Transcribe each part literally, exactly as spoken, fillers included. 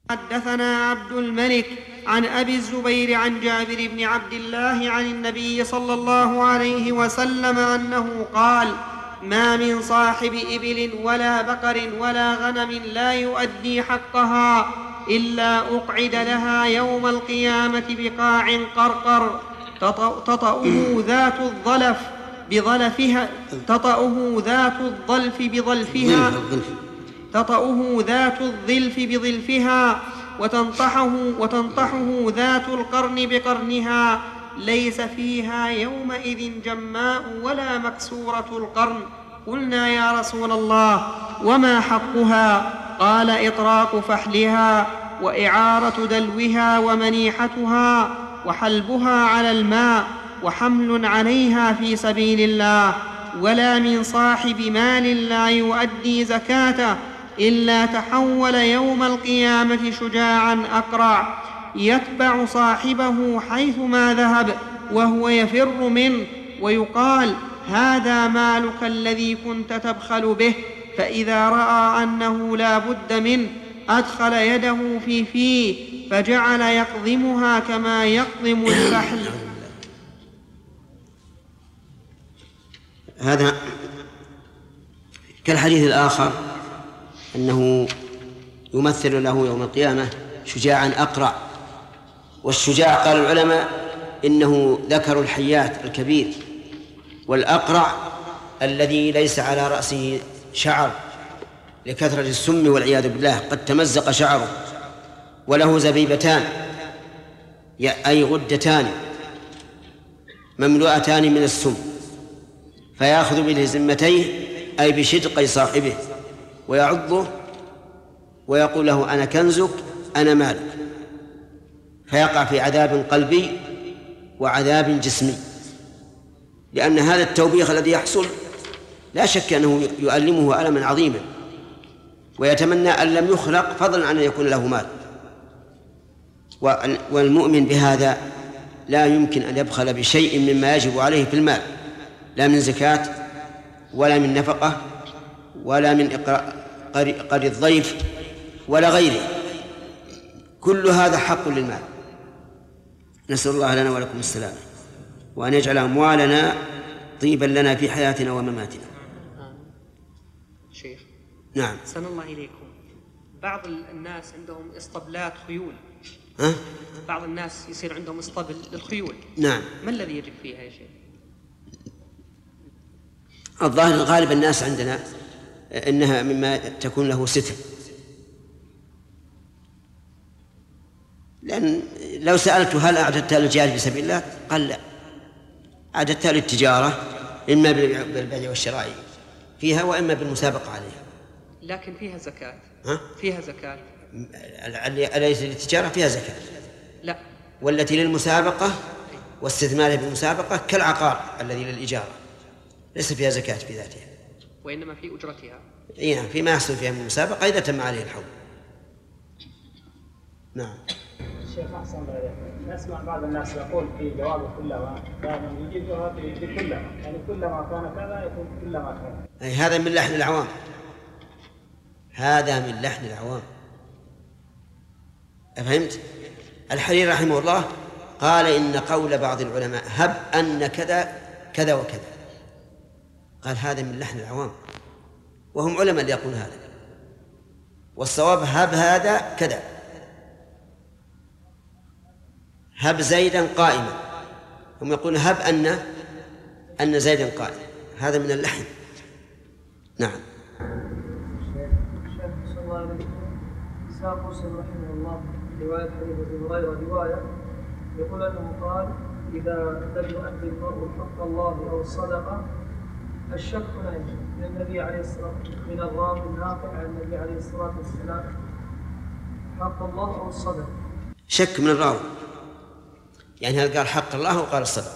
حدثنا عبد الملك عن أبي الزبير عن جابر بن عبد الله عن النبي صلى الله عليه وسلم أنه قال: ما من صاحب إبل ولا بقر ولا غنم لا يؤدي حقها إلا أقعد لها يوم القيامة بقاع قرقر تطأه ذات الظلف بظلفها تطأه ذات الظلف بظلفها تطأه ذات الظلف بظلفها وتنطحه, وتنطحه ذات القرن بقرنها، ليس فيها يومئذ جماء ولا مكسورة القرن. قلنا: يا رسول الله، وما حقها؟ قال: إطراق فحلها، وإعارة دلوها، ومنيحتها، وحلبها على الماء، وحمل عليها في سبيل الله. ولا من صاحب مال لا يؤدي زكاته إلا تحول يوم القيامة شجاعا أقرع يتبع صاحبه حيثما ذهب وهو يفر منه، ويقال: هذا مالك الذي كنت تبخل به. فإذا رأى أنه لا بد منه أدخل يده في فيه فجعل يقضمها كما يقضم الفحل. هذا كالحديث الآخر أنه يمثل له يوم القيامة شجاعا أقرع. والشجاع قال العلماء إنه ذكر الحيات الكبير، والأقرع الذي ليس على رأسه شعر لكثرة السم والعياذ بالله، قد تمزق شعره، وله زبيبتان أي غدتان مملوءتان من السم، فيأخذ بلزمتيه أي بشدقي صاحبه ويعضه ويقول له: أنا كنزك، أنا مالك، فيقع في عذاب قلبي وعذاب جسمي، لأن هذا التوبيخ الذي يحصل لا شك أنه يؤلمه ألما عظيما، ويتمنى أن لم يخلق فضلا عن أن يكون له مال. والمؤمن بهذا لا يمكن أن يبخل بشيء مما يجب عليه في المال، لا من زكاة ولا من نفقة ولا من قري الضيف ولا غيره، كل هذا حق للمال. نسأل الله لنا ولكم السلام، وأن يجعل أموالنا طيبا لنا في حياتنا ومماتنا. شيخ، نعم. سن الله إليكم، بعض الناس عندهم اسطبلات خيول. ها؟ بعض الناس يصير عندهم اسطبل للخيول. نعم. ما الذي يجب فيها يا شيخ؟ الظاهر غالب الناس عندنا إنها مما تكون له ستر، لأن لو سألته: هل أعددتها للجهاد في سبيل الله؟ قال: لا، أعددتها للتجارة، إما بالبيع والشراء فيها وإما بالمسابقة عليها. لكن فيها زكاة. ها؟ فيها زكاة. أليس للتجارة فيها زكاة؟ لا. والتي للمسابقة واستثمارها بالمسابقة كالعقار الذي للإجارة، ليس فيها زكاة في ذاتها، وإنما في أجرتها. إيه، فيما يحصل فيها من المسابقة إذا تم عليه الحول. نعم. الشيخ أحسن عليك، نسمع بعض الناس يقول في جوابه: كلما كان يجيبها بكلما، يعني كلما كان كذا يكون كلما كان. أي هذا من لحن العوام، هذا من لحن العوام. أفهمت؟ الحريري رحمه الله قال إن قول بعض العلماء: هب أن كذا كذا وكذا، قال هذا من لحن العوام، وهم علماء اللي يقول هذا، والصواب هب هذا كذا، هب زيدا قائما، هم يقولون هب أن أن زيدا قائما، هذا من اللحن. نعم. الشيخ صلى الله عليه وسلم ساق مسلم رحمه الله رواية حديث أبي هريرة رواية يقول أنه قال: إذا لم يؤدي المرء حق الله أو الصدقة الشك من النبي عليه الصلاة والسلام، من الراوي الناقل عن النبي عليه الصلاة والسلام، حق الله أو الصدقة. شك من الراوي، يعني هل قال حق الله وقال الصدقة؟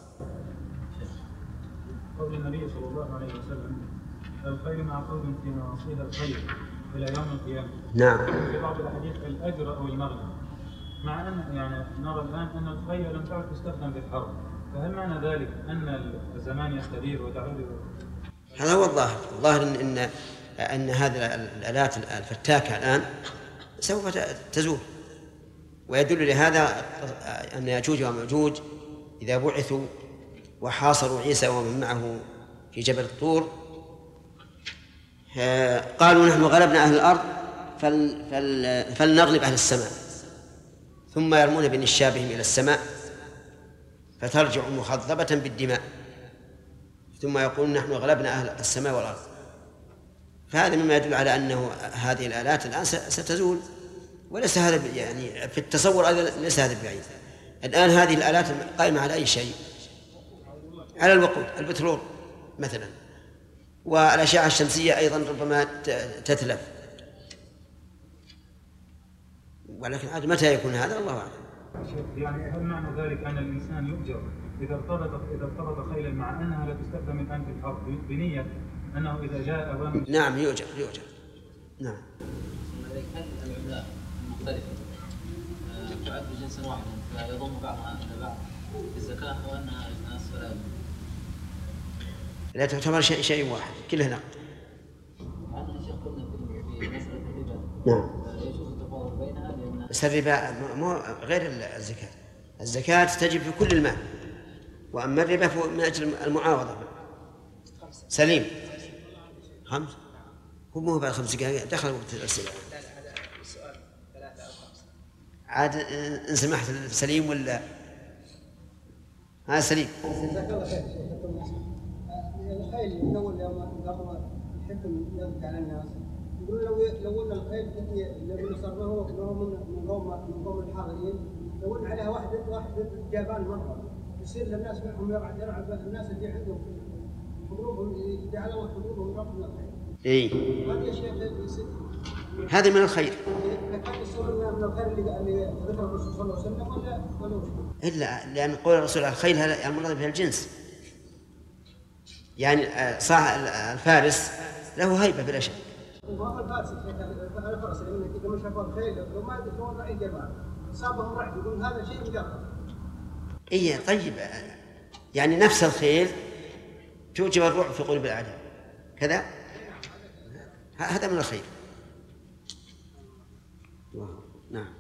قول النبي صلى الله عليه وسلم: الخير معقود في نواصيها الخير إلى يوم القيامة. نعم. في بعض الأحاديث الأجر أو المغنم، مع أن يعني نرى الآن أن الخير لم تعد تستخدم في الحرب، فهل معنى ذلك أن الزمان يستدير وتعود؟ هذا هو الظاهر. الظاهر إن إن, إن هذه الآلات الفتاكة الآن سوف تزول. ويدل لهذا أن يأجوج ومأجوج إذا بعثوا وحاصروا عيسى ومن معه في جبل الطور قالوا نحن غلبنا أهل الأرض فل فل فلنغلب أهل السماء، ثم يرمون بنشابهم إلى السماء فترجع مخضبة بالدماء، ثم يقولون نحن غلبنا أهل السماء والأرض. فهذا مما يدل على أنه هذه الآلات الآن ستزول، وليس هذا يعني في التصور ليس هذا بعيد. الآن هذه الآلات قائمة على أي شيء، على الوقود، البترول مثلا، والأشعة الشمسية أيضا ربما تتلف، ولكن عاد متى يكون هذا الله أعلم. يعني هل معنى ذلك أن الإنسان يؤجر إذا ارتبط إذا ارتبط خيلا مع أنها لا تستخدم الآن في الحرب بنية أنه إذا جاء أوامر؟ نعم يؤجر يؤجر نعم. هل العملات المختلفة تعد بجنس واحد فيضم بعضها إلى بعض في الزكاة وأنها أجناس فلا؟ لا تعتبر شيء شيء واحد كلها نقد. عندنا شيخ قلنا في مسألة الربا. نعم. يجوز التفاضل بينها لأن بس الربا مو غير الزكاة. الزكاة تجب في كل المال، وأما الربا من أجل المعاوضة. سليم. خمس. هو مو بعد خمس دقائق دخل وقت الأسئلة. عاد إن سمحت سليم ولا ها سليم؟ جزاك الله خير. الخيل من أول يوم قبل الحكم يضحك على الناس يقول لو لو ان الخيل الذي صار له من من قوم من قوم الحاضرين لو ان عليها واحد واحد جابان مره يصير للناس منهم يلعب يلعب الناس اللي عندهم حضورهم يجعلوا حضورهم رفض من الخير. اي هذا يا شيخ يصير هذا من الخير. كان يصير من الخير اللي اللي ذكر الرسول صلى الله عليه وسلم ولا ولا وش؟ الا لان قول الرسول الخيل هذا المراد به الجنس، يعني صاحب الفارس له هيبه بلا شك. وهذا الفارس الفرس اللي كذا مش شافوا الخيل لو ما يدخلون راعي جماعه صابهم رعد يقول هذا شيء مجرد. اي طيب يعني نفس الخيل توجب الرعب في قلوب الاعداء كذا، هذا من الخير. نعم.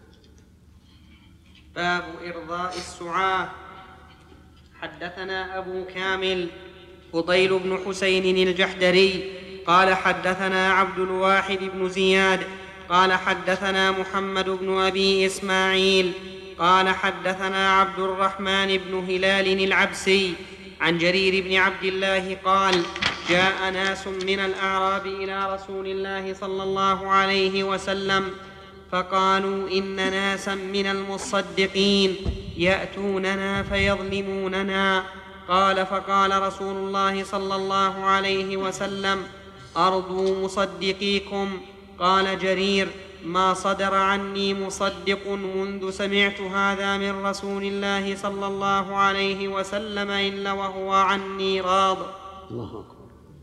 باب إرضاء السعاة. حدثنا أبو كامل فضيل بن حسين الجحدري قال حدثنا عبد الواحد بن زياد قال حدثنا محمد بن أبي إسماعيل قال حدثنا عبد الرحمن بن هلال العبسي عن جرير بن عبد الله قال جاء ناس من الأعراب إلى رسول الله صلى الله عليه وسلم فقالوا إن ناسا من المصدقين يأتوننا فيظلموننا. قال فقال رسول الله صلى الله عليه وسلم أرضوا مصدقيكم. قال جرير ما صدر عني مصدق منذ سمعت هذا من رسول الله صلى الله عليه وسلم إلا وهو عني راض. الله أكبر.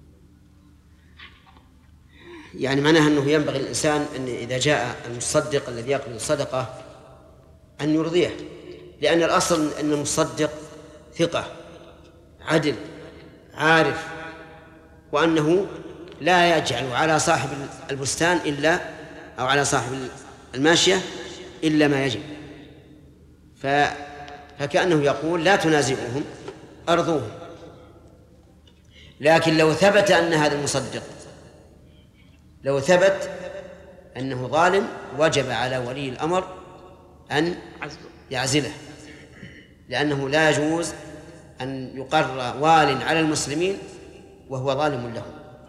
يعني معناها أنه ينبغي الإنسان أن إذا جاء المصدق الذي يقبل الصدقة أن يرضيه، لأن الأصل أن المصدق ثقة عدل عارف، وأنه لا يجعل على صاحب البستان إلا أو على صاحب الماشية إلا ما يجب، فكأنه يقول لا تنازعوهم أرضوهم. لكن لو ثبت أن هذا المصدق لو ثبت أنه ظالم وجب على ولي الأمر أن يعزله، لأنه لا يجوز أن يقر وال على المسلمين وهو ظالم لهم.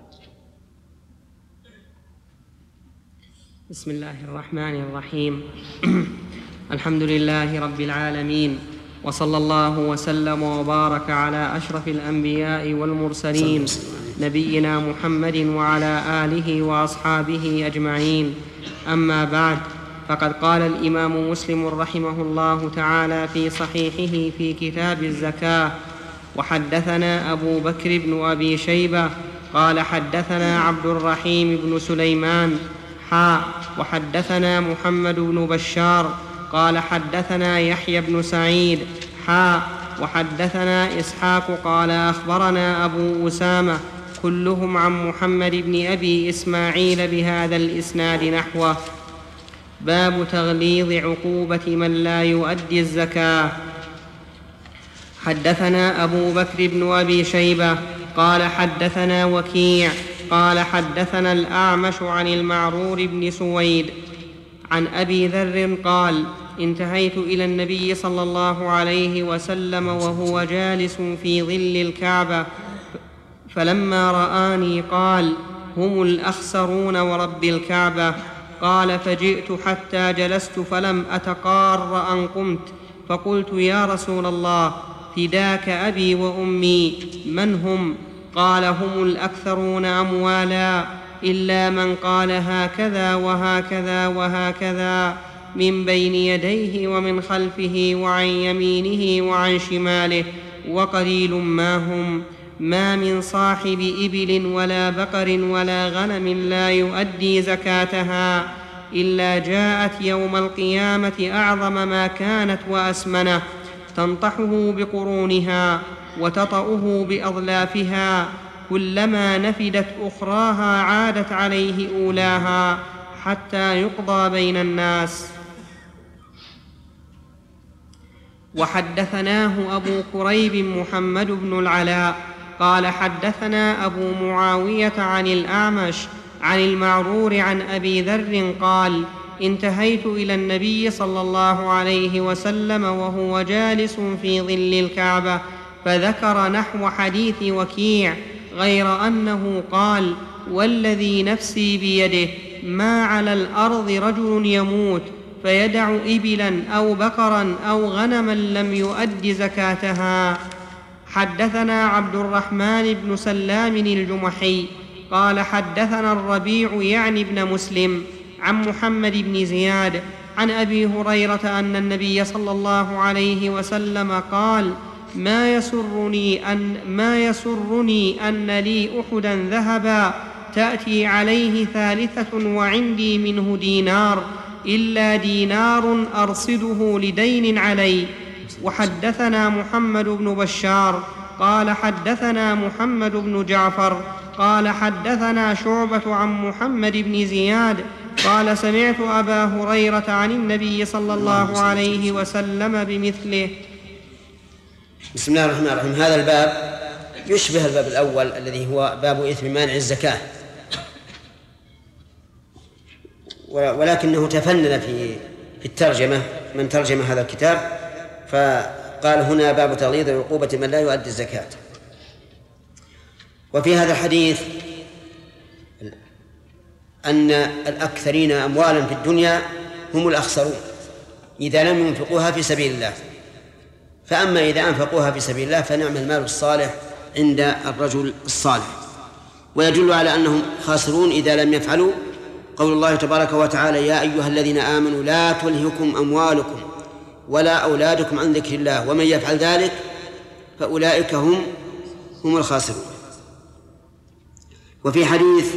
بسم الله الرحمن الرحيم. الحمد لله رب العالمين، وصلى الله وسلم وبارك على أشرف الأنبياء والمرسلين نبينا محمد وعلى آله وأصحابه أجمعين. أما بعد، فقد قال الإمام مسلم رحمه الله تعالى في صحيحه في كتاب الزكاة: وحدثنا أبو بكر بن أبي شيبة قال حدثنا عبد الرحيم بن سليمان حاء وحدثنا محمد بن بشار قال حدثنا يحيى بن سعيد حاء وحدثنا إسحاق قال أخبرنا أبو أسامة كلهم عن محمد بن أبي إسماعيل بهذا الإسناد نحوه. باب تغليظ عقوبة من لا يؤدي الزكاة. حدثنا أبو بكر بن أبي شيبة قال حدثنا وكيع قال حدثنا الأعمش عن المعرور بن سويد عن أبي ذر قال انتهيت إلى النبي صلى الله عليه وسلم وهو جالس في ظل الكعبة، فلما رآني قال هم الأخسرون ورب الكعبة. قال فجئت حتى جلست فلم أتقار أن قمت، فقلت يا رسول الله فداك أبي وأمي من هم؟ قال هم الأكثرون أموالا إلا من قال هكذا وهكذا وهكذا من بين يديه ومن خلفه وعن يمينه وعن شماله، وقليل ما هم. ما من صاحب إبل ولا بقر ولا غنم لا يؤدي زكاتها إلا جاءت يوم القيامة أعظم ما كانت وأسمنه، تنطحه بقرونها وتطأه بأظلافها، كلما نفدت أخراها عادت عليه أولاها حتى يقضى بين الناس. وحدثناه أبو كريب محمد بن العلاء قال حدثنا أبو معاوية عن الأعمش عن المعرور عن أبي ذر قال انتهيت إلى النبي صلى الله عليه وسلم وهو جالس في ظل الكعبة، فذكر نحو حديث وكيع غير أنه قال والذي نفسي بيده ما على الأرض رجل يموت فيدع إبلا أو بقرا أو غنما لم يؤد زكاتها. حدثنا عبد الرحمن بن سلام الجمحي قال حدثنا الربيع يعني ابن مسلم عن محمد بن زياد عن أبي هريرة أن النبي صلى الله عليه وسلم قال ما يسرني أن, ما يسرني أن لي أحدا ذهبا تأتي عليه ثالثة وعندي منه دينار إلا دينار أرصده لدين علي. وحدثنا محمد بن بشار قال حدثنا محمد بن جعفر قال حدثنا شعبة عن محمد بن زياد قال سمعت أبا هريرة عن النبي صلى الله عليه وسلم بمثله. بسم الله الرحمن الرحيم. هذا الباب يشبه الباب الأول الذي هو باب إثم مانع الزكاة، ولكنه تفنن في في الترجمة من ترجم هذا الكتاب، فقال هنا باب تغليظ عقوبة من لا يؤدي الزكاة. وفي هذا الحديث أن الأكثرين أموالا في الدنيا هم الأخسرون إذا لم ينفقوها في سبيل الله، فأما إذا أنفقوها في سبيل الله فنعم المال الصالح عند الرجل الصالح. ويدل على أنهم خاسرون إذا لم يفعلوا قول الله تبارك وتعالى يا أيها الذين آمنوا لا تلهكم أموالكم ولا أولادكم عن ذكر الله ومن يفعل ذلك فأولئك هم هم الخاسرون. وفي حديث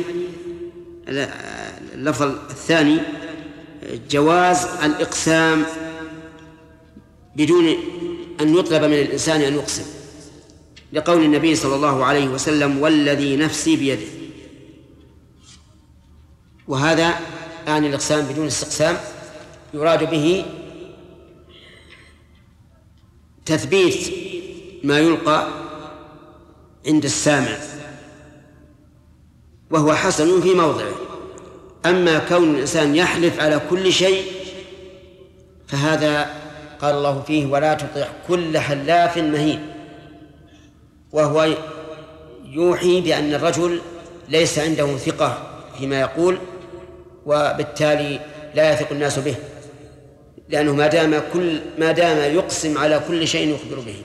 اللفظ الثاني جواز الإقسام بدون أن يطلب من الإنسان أن يقسم، لقول النبي صلى الله عليه وسلم والذي نفسي بيده. وهذا يعني الإقسام بدون استقسام يراد به تثبيت ما يلقى عند السامع، وهو حسن في موضعه. أما كون الإنسان يحلف على كل شيء فهذا قال الله فيه ولا تطع كل حلاف مهين، وهو يوحي بأن الرجل ليس عنده ثقة فيما يقول، وبالتالي لا يثق الناس به، لأنه ما دام كل ما دام يقسم على كل شيء يخبر به.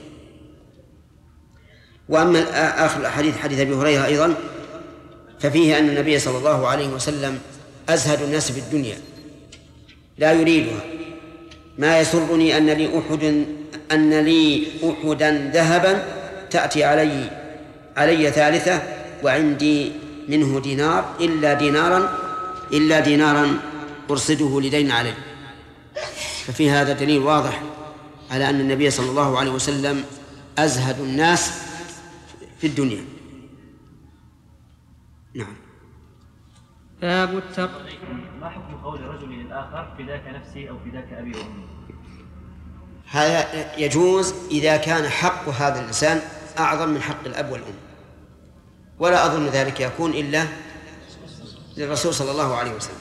وأما آخر الحديث حديث أبي هريرة أيضا ففيه أن النبي صلى الله عليه وسلم أزهد الناس في الدنيا لا يريدها. ما يسرني أن لي أحد أن لي أحدا ذهبا تأتي علي علي ثالثة وعندي منه دينار إلا دينارا إلا دينارا أرصده لدين علي. ففي هذا دليل واضح على أن النبي صلى الله عليه وسلم أزهد الناس في الدنيا. نعم. باب التق ما حكم قول رجل للآخر فداك نفسي أو فداك أبي وأمي؟ هذا يجوز إذا كان حق هذا الإنسان أعظم من حق الأب والأم، ولا أظن ذلك يكون إلا للرسول صلى الله عليه وسلم.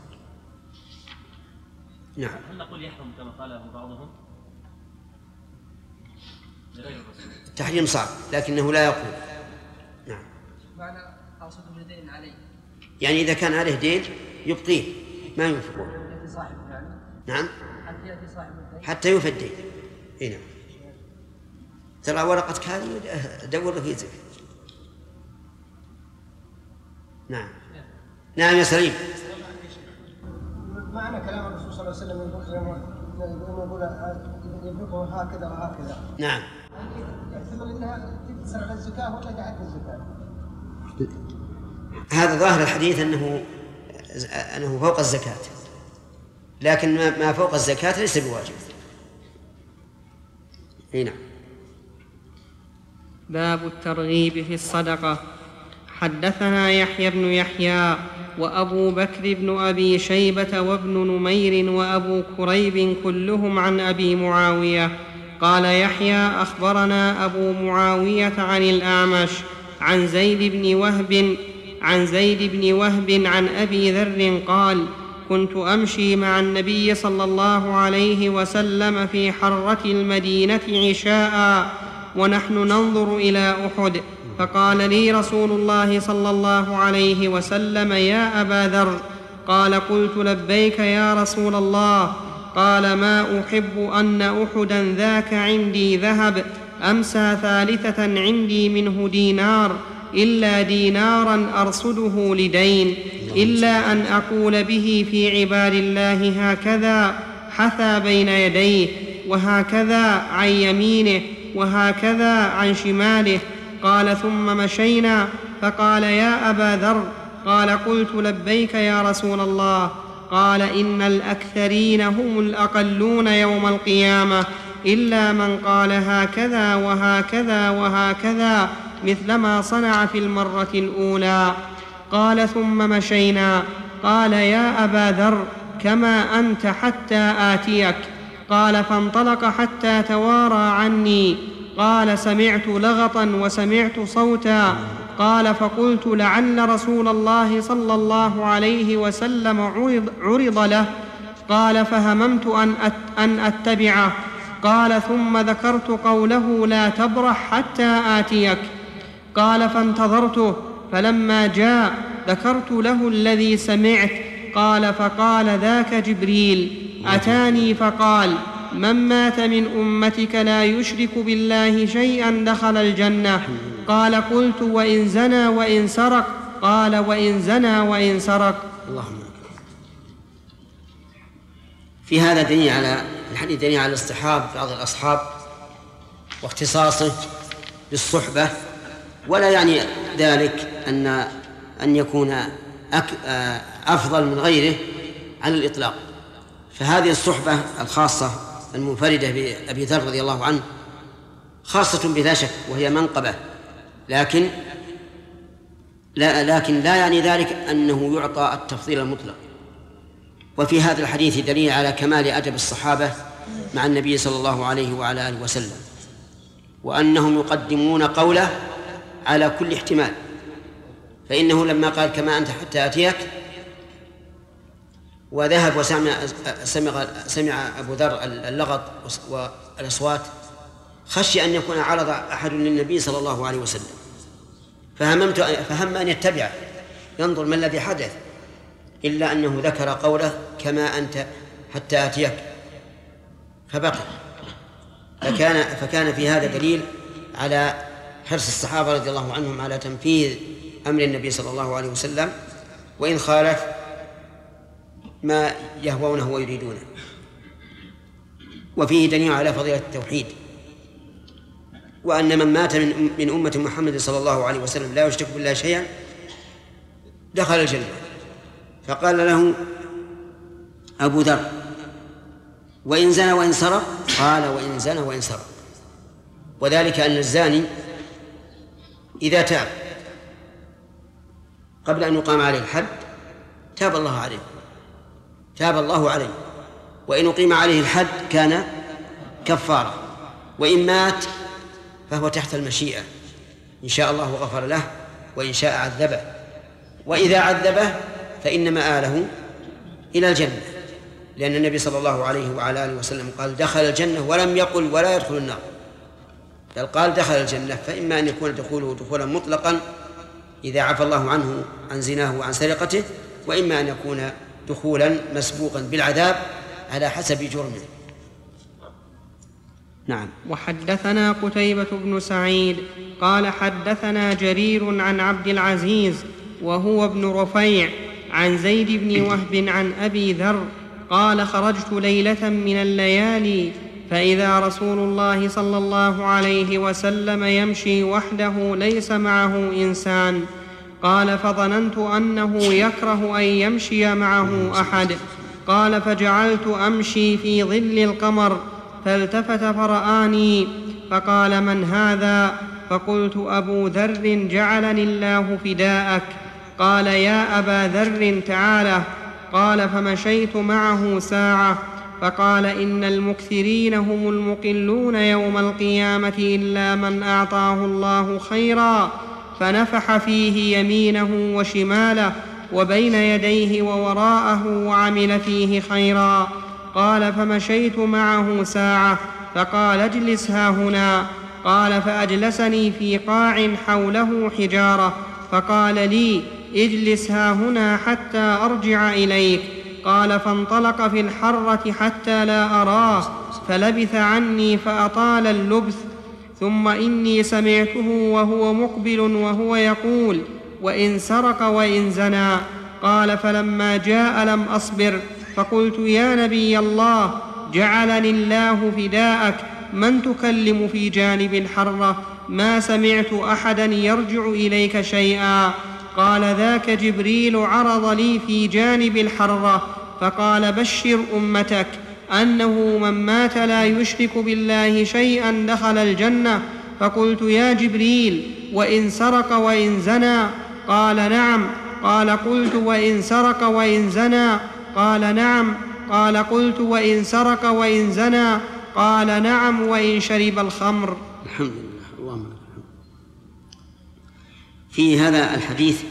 نعم. هل نقول يحرم كما قاله بعضهم لغير الرسول؟ تحريم صعب لكنه لا يقول. نعم. معنى أقصد الدين عليه، يعني إذا كان عليه دين يبقيه ما ينفقه. يأتي صاحبه يعني. نعم. حتى يأتي صاحب الدين. حتى يوفى الدين. هنا ترى ورقة هذه دور في زك. نعم. نعم يا سليم. معنى كلام الرسول صلى الله عليه وسلم يقول ينفقه هكذا وهكذا. نعم. يحتمل انها تكسر على الزكاه ولا تعد الزكاه. هذا ظاهر الحديث انه انه فوق الزكاه، لكن ما فوق الزكاه ليس بواجب. هنا باب الترغيب في الصدقة. حدثنا يحيى بن يحيى وأبو بكر بن أبي شيبة وابن نمير وأبو كريب كلهم عن أبي معاوية. قال يحيى أخبرنا أبو معاوية عن الأعمش عن زيد بن وهب عن زيد بن وهب عن أبي ذر قال: كنت أمشي مع النبي صلى الله عليه وسلم في حرة المدينة عشاء ونحن ننظر إلى أحد، فقال لي رسول الله صلى الله عليه وسلم: يا أبا ذر. قال: قلت: لبيك يا رسول الله. قال: ما أحب أن أحدا ذاك عندي ذهب أمسى ثالثة عندي منه دينار إلا دينارا أرصده لدين، إلا أن أقول به في عباد الله هكذا حثى بين يديه، وهكذا عن يمينه، وهكذا عن شماله. قال: ثم مشينا، فقال: يا أبا ذر. قال: قلت: لبيك يا رسول الله. قال: إن الأكثرين هم الأقلون يوم القيامة، إلا من قال هكذا وهكذا وهكذا مثل ما صنع في المرة الأولى. قال: ثم مشينا. قال: يا أبا ذر، كما أنت حتى آتيك. قال: فانطلق حتى توارى عني. قال: سمعت لغطا وسمعت صوتا. قال: فقلت: لعل رسول الله صلى الله عليه وسلم عرض, عرض له. قال: فهممت أن, أت أن أتبعه. قال: ثم ذكرت قوله: لا تبرح حتى آتيك. قال: فانتظرته، فلما جاء ذكرت له الذي سمعت. قال: فقال: ذاك جبريل أتاني فقال: من مات من أمتك لا يشرك بالله شيئا دخل الجنة. قال: قلت: وإن زنى وإن سرق؟ قال: وإن زنى وإن سرق. اللهم في هذا دليل على الحديث دليل على اصطحاب بعض الأصحاب واختصاصه بالصحبة، ولا يعني ذلك أن أن يكون أفضل من غيره على الإطلاق. فهذه الصحبة الخاصة المنفردة بأبي ذر رضي الله عنه خاصة بلا شك، وهي منقبة، لكن لا لكن لا يعني ذلك أنه يعطى التفضيل المطلق. وفي هذا الحديث دليل على كمال أدب الصحابة مع النبي صلى الله عليه وعلى آله وسلم، وأنهم يقدمون قوله على كل احتمال. فإنه لما قال: كما أنت حتى أتيك، وذهب وسمع سمع, سمع أبو ذر اللغط والأصوات، خشي أن يكون عرض أحد للنبي صلى الله عليه وسلم، فهممت فهم أن يتبعه ينظر ما الذي حدث، إلا أنه ذكر قوله: كما أنت حتى أتيك، فبقي. فكان, فكان في هذا دليل على حرص الصحابة رضي الله عنهم على تنفيذ أمر النبي صلى الله عليه وسلم، وإن خالف ما يهوونه ويريدونه. وفيه دليل على فضيلة التوحيد، وأن من مات من أمة محمد صلى الله عليه وسلم لا يشرك بالله شيئا دخل الجنة. فقال له أبو ذر: وإن زنى وإن سرق؟ قال: وإن زنى وإن سرق. وذلك أن الزاني إذا تاب قبل أن يقام عليه الحد تاب الله عليه تاب الله عليه وإن أقيم عليه الحد كان كفارة، وإن مات فهو تحت المشيئة، إن شاء الله غفر له وإن شاء عذبه، وإذا عذبه فإن مآله إلى الجنة، لأن النبي صلى الله عليه وعلى آله وسلم قال دخل الجنة ولم يقل ولا يدخل النار، بل قال دخل الجنة. فإما أن يكون دخوله دخولا مطلقا إذا عفى الله عنه عن زناه وعن سرقته، وإما أن يكون دخولا مسبوقا بالعذاب على حسب جرمه. نعم. وحدثنا قتيبة بن سعيد قال حدثنا جرير عن عبد العزيز وهو ابن رفيع عن زيد بن وهب عن أبي ذر قال خرجت ليلة من الليالي فإذا رسول الله صلى الله عليه وسلم يمشي وحده ليس معه إنسان، قال فظننت أنه يكره أن يمشي معه أحد، قال فجعلت أمشي في ظل القمر فالتفت فرآني فقال من هذا؟ فقلت أبو ذر جعلني الله فداءك. قال يا أبا ذر تعالى. قال فمشيت معه ساعة فقال إن المكثرين هم المقلون يوم القيامة إلا من أعطاه الله خيرا فنفح فيه يمينه وشماله وبين يديه ووراءه وعمل فيه خيرا. قال فمشيت معه ساعة فقال اجلس هاهنا. قال فأجلسني في قاع حوله حجارة فقال لي اجلس هاهنا حتى أرجع إليك. قال فانطلق في الحرة حتى لا أراه فلبث عني فأطال اللبث، ثم إني سمعته وهو مقبل وهو يقول وإن سرق وإن زنى. قال فلما جاء لم أصبر فقلت يا نبي الله جعلني الله فداءك من تكلم في جانب الحرة؟ ما سمعت أحدا يرجع إليك شيئا. قال ذاك جبريل عرض لي في جانب الحرة فقال بشر أمتك أنه من مات لا يشرك بالله شيئا دخل الجنة. فقلت يا جبريل وإن سرق وإن زنى؟ قال نعم. قال قلت وإن سرق وإن زنى؟ قال نعم. قال قلت وإن سرق وإن زنى؟ قال نعم وإن شرب الخمر. الحمد لله. اللهم لك الحمد. في هذا الحديث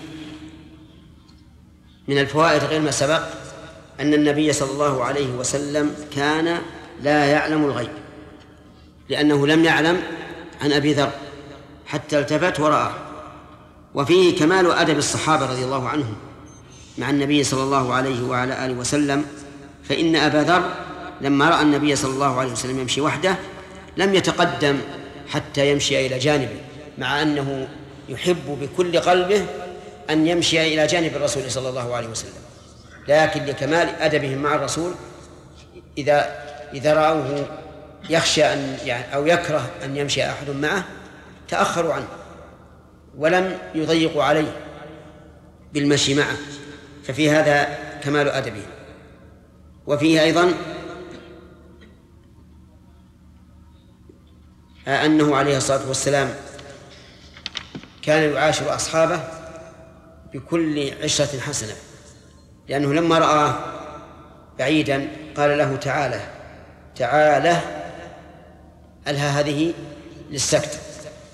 من الفوائد غير ما سبق أن النبي صلى الله عليه وسلم كان لا يعلم الغيب، لأنه لم يعلم عن أبي ذر حتى التفت ورآه. وفيه كمال أدب الصحابة رضي الله عنهم مع النبي صلى الله عليه وعلى آله وسلم، فإن أبا ذر لما رأى النبي صلى الله عليه وسلم يمشي وحده لم يتقدم حتى يمشي إلى جانبه، مع أنه يحب بكل قلبه أن يمشي إلى جانب الرسول صلى الله عليه وسلم، لكن لكمال أدبهم مع الرسول إذا إذا رأوه يخشى أن يعني أو يكره أن يمشي أحد معه تأخروا عنه ولم يضيقوا عليه بالمشي معه، ففي هذا كمال أدبه. وفيه أيضا أنه عليه الصلاة والسلام كان يعاشر أصحابه بكل عشرة حسنة، لأنه لما رآه بعيدا قال له تعالى تعالى ألها هذه للسكت.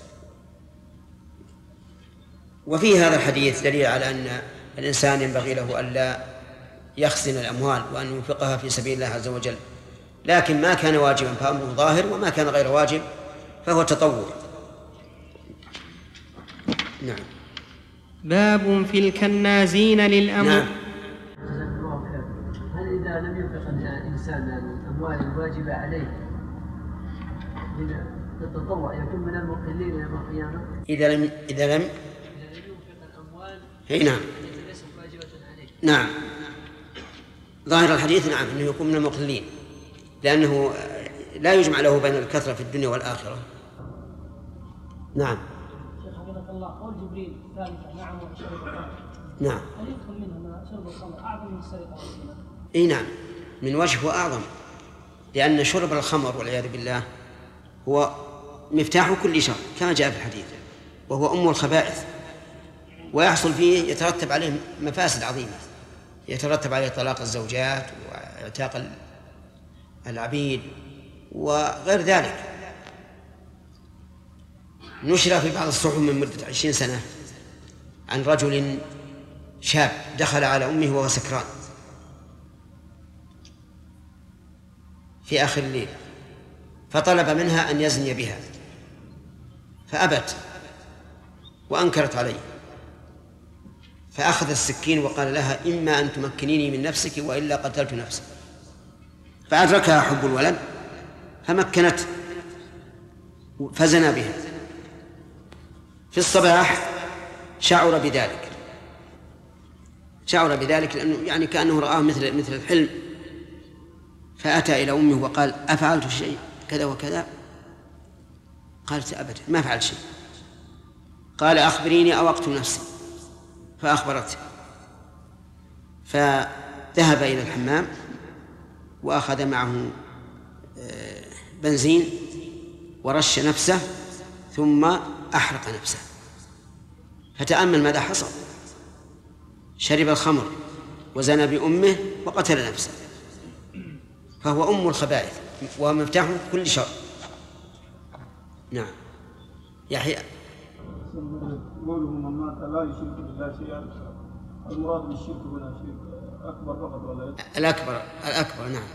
وفي هذا الحديث دليل على أن الإنسان ينبغي له ألا يخزن الأموال وأن ينفقها في سبيل الله عز وجل، لكن ما كان واجبا فأمره ظاهر، وما كان غير واجب فهو تطوع. نعم. باب في الكنازين للأموال. نعم. هل إذا لم ينفق الإنسان الأموال الواجبة عليه للتطوع يكون من المقلين يوم القيامة؟ إذا لم إذا لم إذا لم ينفق الأموال هي نعم التي ليست واجبة عليه. نعم، ظاهر الحديث نعم أنه يكون من المقلين، لأنه لا يجمع له بين الكثرة في الدنيا والآخرة. نعم. شيخ حفظك الله، قول جبريل ثالثة نعم وشرب الخمر، نعم. هل يدخل منها شرب الخمر أعظم من السرقة والزنا؟ اي نعم، من وجه وأعظم، لأن شرب الخمر والعياذ بالله هو مفتاح كل شر كما جاء في الحديث، وهو أم الخبائث، ويحصل فيه يترتب عليه مفاسد عظيمة يترتب عليه طلاق الزوجات واعتاق العبيد وغير ذلك. نشر في بعض الصحف من مدة عشرين سنة عن رجل شاب دخل على أمه وهو سكران في آخر الليل، فطلب منها أن يزني بها فأبت وأنكرت عليه، فأخذ السكين وقال لها: إما أن تمكنيني من نفسك وإلا قتلت نفسك. فأدركها حب الولد فمكنته فزنى بها. في الصباح شعر بذلك شعر بذلك لأنه يعني كأنه رآه مثل مثل الحلم، فأتى إلى أمه وقال: أفعلت شيء كذا وكذا؟ قالت: أبدا ما فعلت شيء. قال: أخبريني أو أقتل نفسي. فأخبرته، فذهب إلى الحمام وأخذ معه بنزين ورش نفسه ثم أحرق نفسه. فتأمل ماذا حصل: شرب الخمر وزنى بأمه وقتل نفسه، فهو أم الخبائث ومفتاح كل شر. نعم. يحيى. قوله من مات لا يشرك بالله شيئا، المراد بالشرك هنا شرك أكبر فقط ولا الأكبر؟ الأكبر. نعم.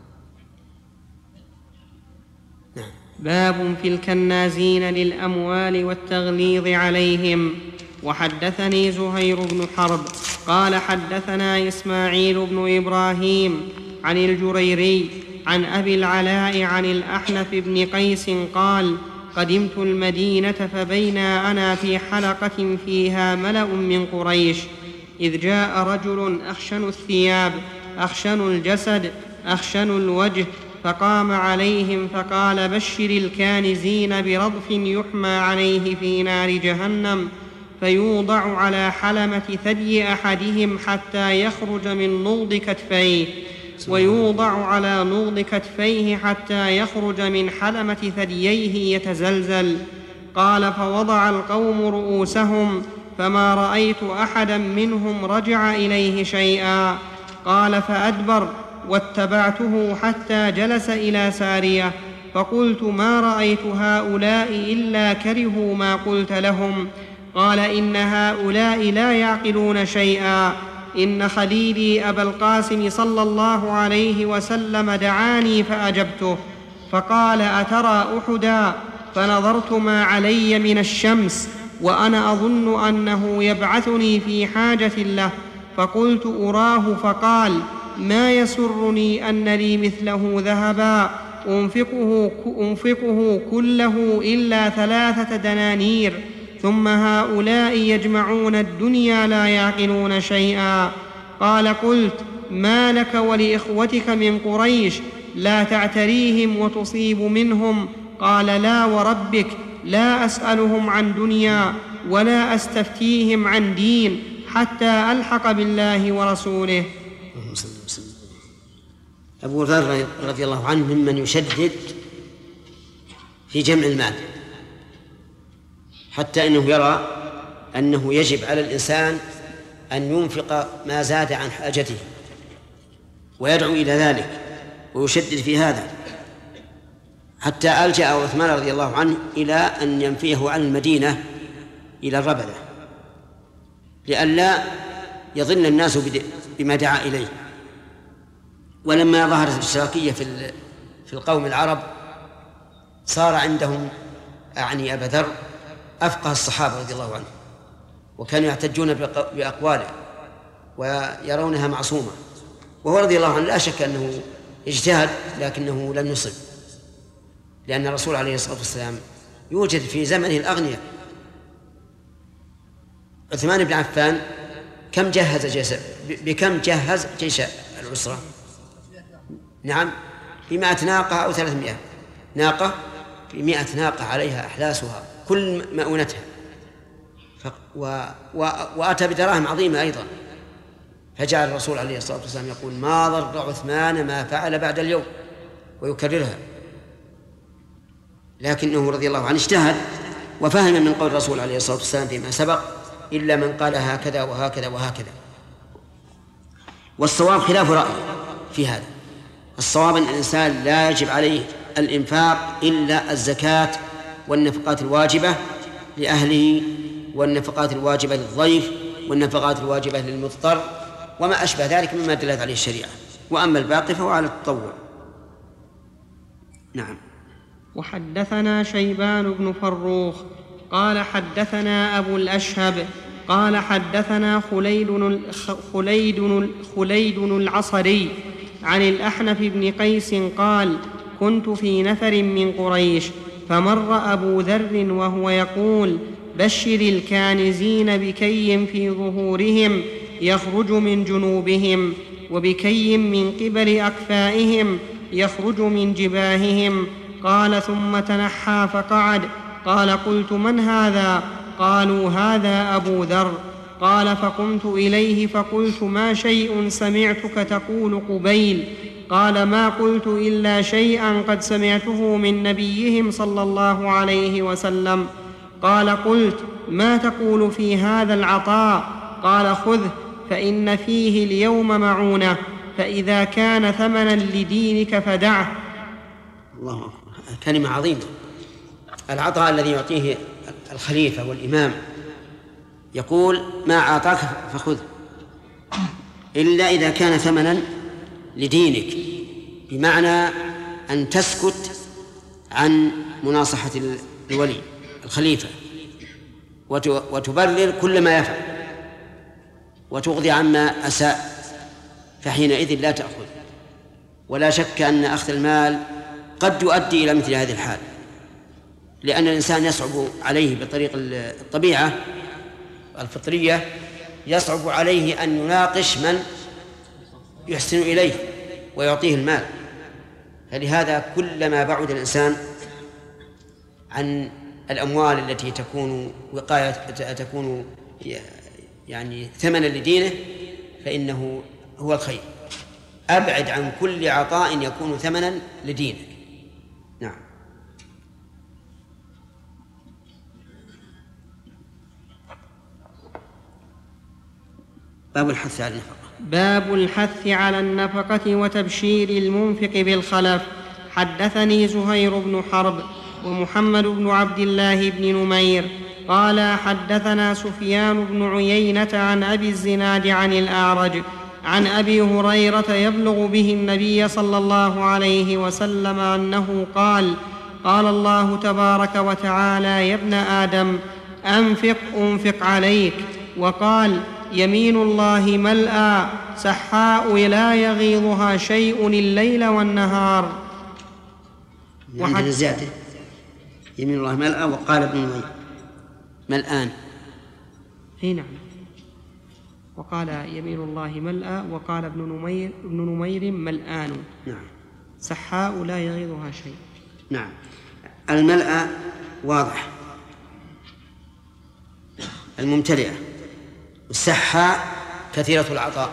نعم. باب في الكنازين للأموال والتغليظ عليهم. وحدثني زهير بن حرب قال حدثنا إسماعيل بن إبراهيم عن الجريري عن أبي العلاء عن الأحنف بن قيس قال: قدمت المدينة فبينا أنا في حلقة فيها ملأ من قريش، إذ جاء رجل أخشن الثياب أخشن الجسد أخشن الوجه، فقام عليهم فقال: بشر الكانزين برضف يحمى عليه في نار جهنم، فيوضع على حلمة ثدي أحدهم حتى يخرج من نضد كتفيه، ويوضع على نضد كتفيه حتى يخرج من حلمة ثدييه يتزلزل. قال: فوضع القوم رؤوسهم فما رأيت أحدا منهم رجع إليه شيئا. قال: فأدبر واتبعته حتى جلس إلى سارية، فقلت: ما رأيت هؤلاء إلا كرهوا ما قلت لهم. قال: إن هؤلاء لا يعقلون شيئا، إن خليلي أبا القاسم صلى الله عليه وسلم دعاني فأجبته، فقال: أترى أحدا؟ فنظرت ما علي من الشمس وأنا أظن أنه يبعثني في حاجة له، فقلت: أراه. فقال: ما يسرني أن لي مثله ذهبا أنفقه, أنفقه كله إلا ثلاثة دنانير، ثم هؤلاء يجمعون الدنيا لا يعقلون شيئا. قال: قلت: ما لك ولإخوتك من قريش لا تعتريهم وتصيب منهم؟ قال: لا وربك لا أسألهم عن دنيا ولا أستفتيهم عن دين حتى ألحق بالله ورسوله. أبو ذر رضي الله عنه ممن يشدد في جمع المال، حتى إنه يرى أنه يجب على الإنسان أن ينفق ما زاد عن حاجته، ويدعو إلى ذلك ويشدد في هذا، حتى ألجأ عثمان رضي الله عنه إلى أن ينفيه عن المدينة إلى الربذة لئلا يظن الناس بما دعا إليه. ولما ظهرت الاشتراكية في في القوم العرب صار عندهم أعني أبا ذر أفقه الصحابة رضي الله عنه، وكانوا يحتجون بأقواله ويرونها معصومة، وهو رضي الله عنه لا شك أنه اجتهد لكنه لم يصب، لأن الرسول عليه الصلاة والسلام يوجد في زمنه الأغنياء. عثمان بن عفان كم جهز جيش بكم جهز جيش العسرة؟ نعم بمائة ناقة أو ثلاثمائة ناقة، بمائة ناقة عليها أحلاسها كل مؤونتها، و... و... وأتى بدراهم عظيمة أيضا. فجعل الرسول عليه الصلاة والسلام يقول: ما ضر عثمان ما فعل بعد اليوم، ويكررها. لكنه رضي الله عنه اجتهد وفهم من قول الرسول عليه الصلاة والسلام فيما سبق: إلا من قال هكذا وهكذا وهكذا. والصواب خلاف رأيه في هذا. الصواب أن الإنسان لا يجب عليه الإنفاق إلا الزكاة والنفقات الواجبة لأهله والنفقات الواجبة للضيف والنفقات الواجبة للمضطر وما أشبه ذلك مما دلت عليه الشريعة، وأما الباقي فهو على التطوع. نعم. وحدثنا شيبان بن فروخ قال حدثنا أبو الأشهب قال حدثنا خليد خليد خليد العصري عن الأحنف بن قيس قال كنت في نفر من قريش فمر أبو ذر وهو يقول بشر الكانزين بكي في ظهورهم يخرج من جنوبهم وبكي من قبل أكفائهم يخرج من جباههم. قال ثم تنحى فقعد. قال قلت من هذا؟ قالوا هذا أبو ذر. قال فقمت إليه فقلت ما شيء سمعتك تقول قبيل؟ قال ما قلت إلا شيئا قد سمعته من نبيهم صلى الله عليه وسلم. قال قلت ما تقول في هذا العطاء؟ قال خذه فإن فيه اليوم معونة، فإذا كان ثمنا لدينك فدعه. الله أكبر، كلمة عظيمة. العطاء الذي يعطيه الخليفة والإمام يقول ما أعطاك فخذ إلا إذا كان ثمنا لدينك، بمعنى أن تسكت عن مناصحة الولي الخليفة وتبرر كل ما يفعل وتغضي عما أساء، فحينئذ لا تأخذ. ولا شك أن أخذ المال قد يؤدي إلى مثل هذه الحال، لأن الإنسان يصعب عليه بطريق الطبيعة الفطرية، يصعب عليه أن يناقش من يحسن إليه ويعطيه المال. فلهذا كلما بعد الإنسان عن الأموال التي تكون وقاية تكون يعني ثمنا لدينه فإنه هو الخير. أبعد عن كل عطاء يكون ثمنا لدينك. نعم. باب الحث على النفقة. باب الحث على النفقة وتبشير المنفق بالخلف. حدثني زهير بن حرب ومحمد بن عبد الله بن نمير قال حدثنا سفيان بن عيينة عن أبي الزناد عن الأعرج عن أبي هريرة يبلغ به النبي صلى الله عليه وسلم أنه قال قال الله تبارك وتعالى يا ابن آدم أنفق أنفق عليك. وقال يمين الله ملأى سحاء لا يغيضها شيء الليل والنهار. عندنا زيادة يمين الله ملأى. وقال ابن نمير ملآن. اي نعم. وقال يمين الله ملأى وقال ابن نمير ابن نمير ملآن. نعم. سحاء لا يغيضها شيء. نعم. الملأى واضح الممتلئة، السحاء كثيرة العطاء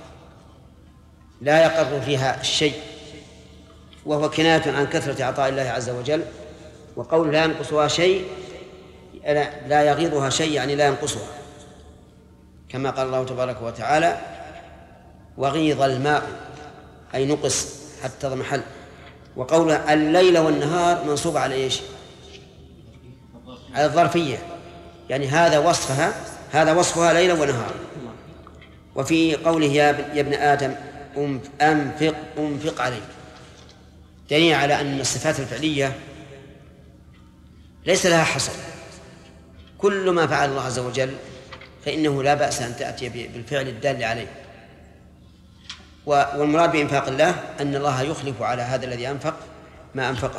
لا يقر فيها الشيء، وهو كناية عن كثرة عطاء الله عز وجل. وقول لا ينقصها شيء لا يغيضها شيء يعني لا ينقصها، كما قال الله تبارك وتعالى وغيض الماء أي نقص حتى اضمحل. وقول الليل والنهار منصوب على إيش؟ على الظرفية، يعني هذا وصفها هذا وصفها ليلا ونهارا. وفي قوله يا ابن آدم أنفق أنفق عليك دليل على أن الصفات الفعلية ليس لها حصر. كل ما فعل الله عز وجل فإنه لا بأس أن تأتي بالفعل الدال عليه. والمراد بإنفاق الله أن الله يخلف على هذا الذي أنفق ما أنفقه.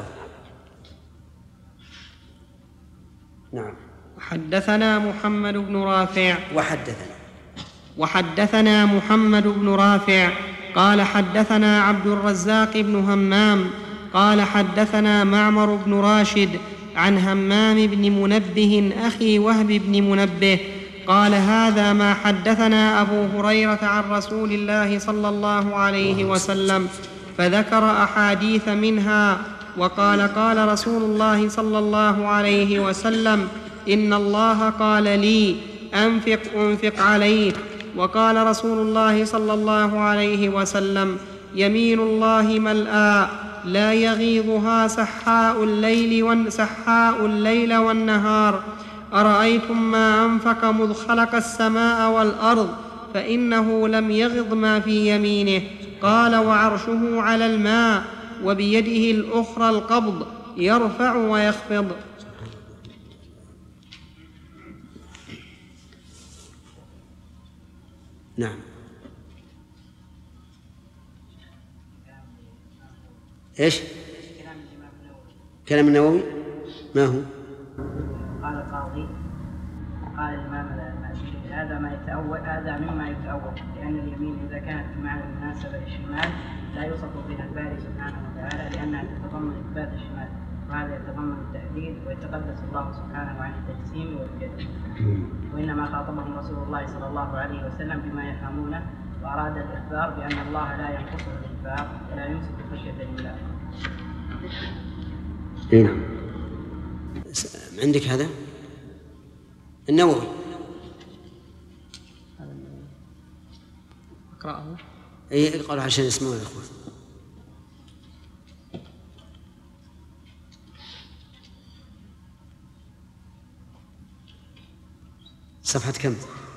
نعم. حدثنا محمد بن رافع وحدثنا وحدثنا محمد بن رافع قال حدثنا عبد الرزاق بن همام قال حدثنا معمر بن راشد عن همام بن منبه أخي وهب بن منبه قال هذا ما حدثنا أبو هريرة عن رسول الله صلى الله عليه وسلم، فذكر أحاديث منها وقال قال رسول الله صلى الله عليه وسلم إن الله قال لي أنفق أنفق عليك وقال رسول الله صلى الله عليه وسلم: يمين الله ملآ لا يغيضها سحاء الليل وسحاء الليل والنهار. أرأيتم ما أنفق مذ خلق السماء والأرض فإنه لم يغض ما في يمينه. قال: وعرشه على الماء وبيده الأخرى القبض يرفع ويخفض. نعم. ايش كلام النووي؟ ما هو؟ قال القاضي قال الإمام المازري: هذا ما يتأول هذا مما يتأول، لأن اليمين إذا كانت بمعنى المناسبة للشمال لا يوصف بها الباري سبحانه وتعالى، لأنها تتضمن إثبات الشمال، وهذا يتضمن التأكيد، ويتقدس الله سبحانه عن التجسيم والجد. وإنما خاطبهم رسول الله صلى الله عليه وسلم بما يفهمونه، وأراد الإخبار بأن الله لا ينقصه الإنفاق ولا يمسك خشية الإملاق. نعم. عندك هذا النووي؟ أقرأه؟ أي اقرأ عشان يسمعون الأخوة. صفحة كم؟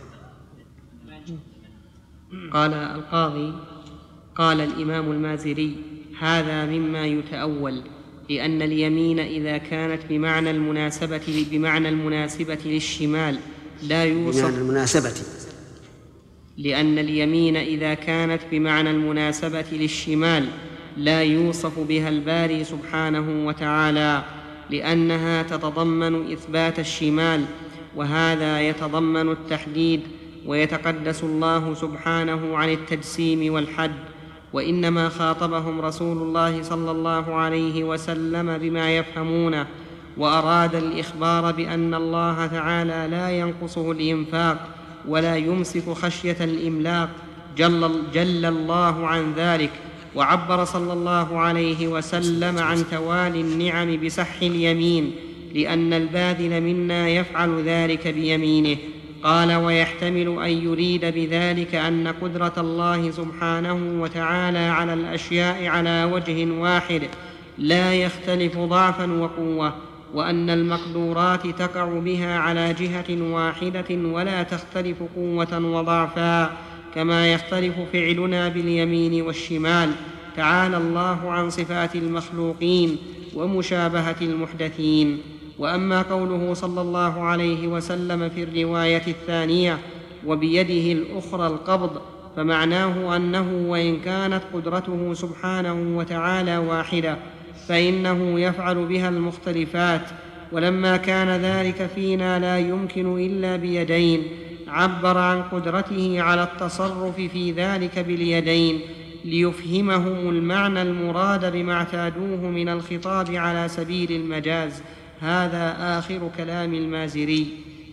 قال القاضي: قال الإمام المازري: هذا مما يتأول، لأن اليمين إذا كانت بمعنى المناسبة بمعنى المناسبة للشمال لا يوصف بمعنى المناسبة لأن اليمين إذا كانت بمعنى المناسبة للشمال لا يوصف بها الباري سبحانه وتعالى، لأنها تتضمن إثبات الشمال، وهذا يتضمن التحديد، ويتقدس الله سبحانه عن التجسيم والحد. وإنما خاطبهم رسول الله صلى الله عليه وسلم بما يفهمونه، وأراد الإخبار بأن الله تعالى لا ينقصه الإنفاق ولا يمسك خشية الإملاق، جل, جل الله عن ذلك. وعبر صلى الله عليه وسلم عن توالي النعم بسح اليمين، لأن الباذل منا يفعل ذلك بيمينه. قال: ويحتمل أن يريد بذلك أن قدرة الله سبحانه وتعالى على الأشياء على وجه واحد لا يختلف ضعفا وقوة، وأن المقدورات تقع بها على جهة واحدة ولا تختلف قوة وضعفا، كما يختلف فعلنا باليمين والشمال. تعالى الله عن صفات المخلوقين ومشابهة المحدثين. وأما قوله صلى الله عليه وسلم في الرواية الثانية: وبيده الأخرى القبض، فمعناه أنه وإن كانت قدرته سبحانه وتعالى واحدة فإنه يفعل بها المختلفات، ولما كان ذلك فينا لا يمكن إلا بيدين، عبر عن قدرته على التصرف في ذلك باليدين ليفهمهم المعنى المراد بما اعتادوه من الخطاب على سبيل المجاز. هذا آخر كلام المازري.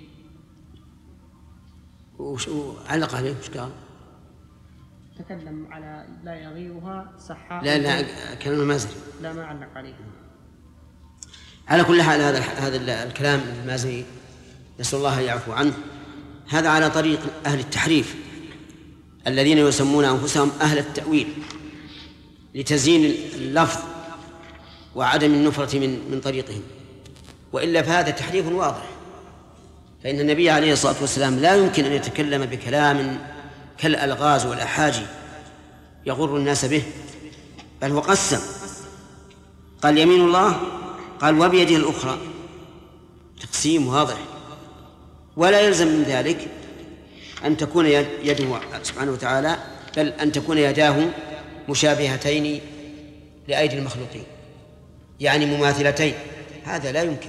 وعلق عليه وش قال؟ تكلم على لا يغيرها سحاء. لا لا كلام المازري لا ما علق عليه. على كل حال هذا هذا الكلام المازري نسأل الله يعفو عنه، هذا على طريق أهل التحريف الذين يسمون أنفسهم أهل التأويل لتزيين اللفظ وعدم النفرة من من طريقهم، وإلا فهذا تحريف واضح. فإن النبي عليه الصلاة والسلام لا يمكن أن يتكلم بكلام كالألغاز والأحاجي يغر الناس به، بل هو قسم، قال يمين الله، قال وبيده الأخرى، تقسيم واضح. ولا يلزم من ذلك أن تكون يده سبحانه وتعالى، بل أن تكون يداه مشابهتين لأيدي المخلوقين، يعني مماثلتين، هذا لا يمكن.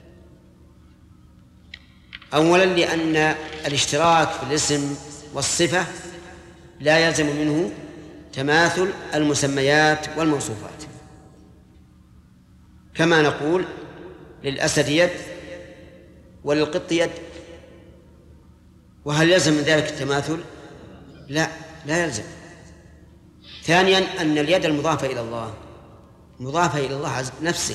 أولا لأن الاشتراك في الاسم والصفة لا يلزم منه تماثل المسميات والموصوفات، كما نقول للأسد يد وللقط يد، وهل يلزم من ذلك التماثل؟ لا لا يلزم. ثانيا أن اليد المضافة إلى الله مضافة إلى الله نفسه،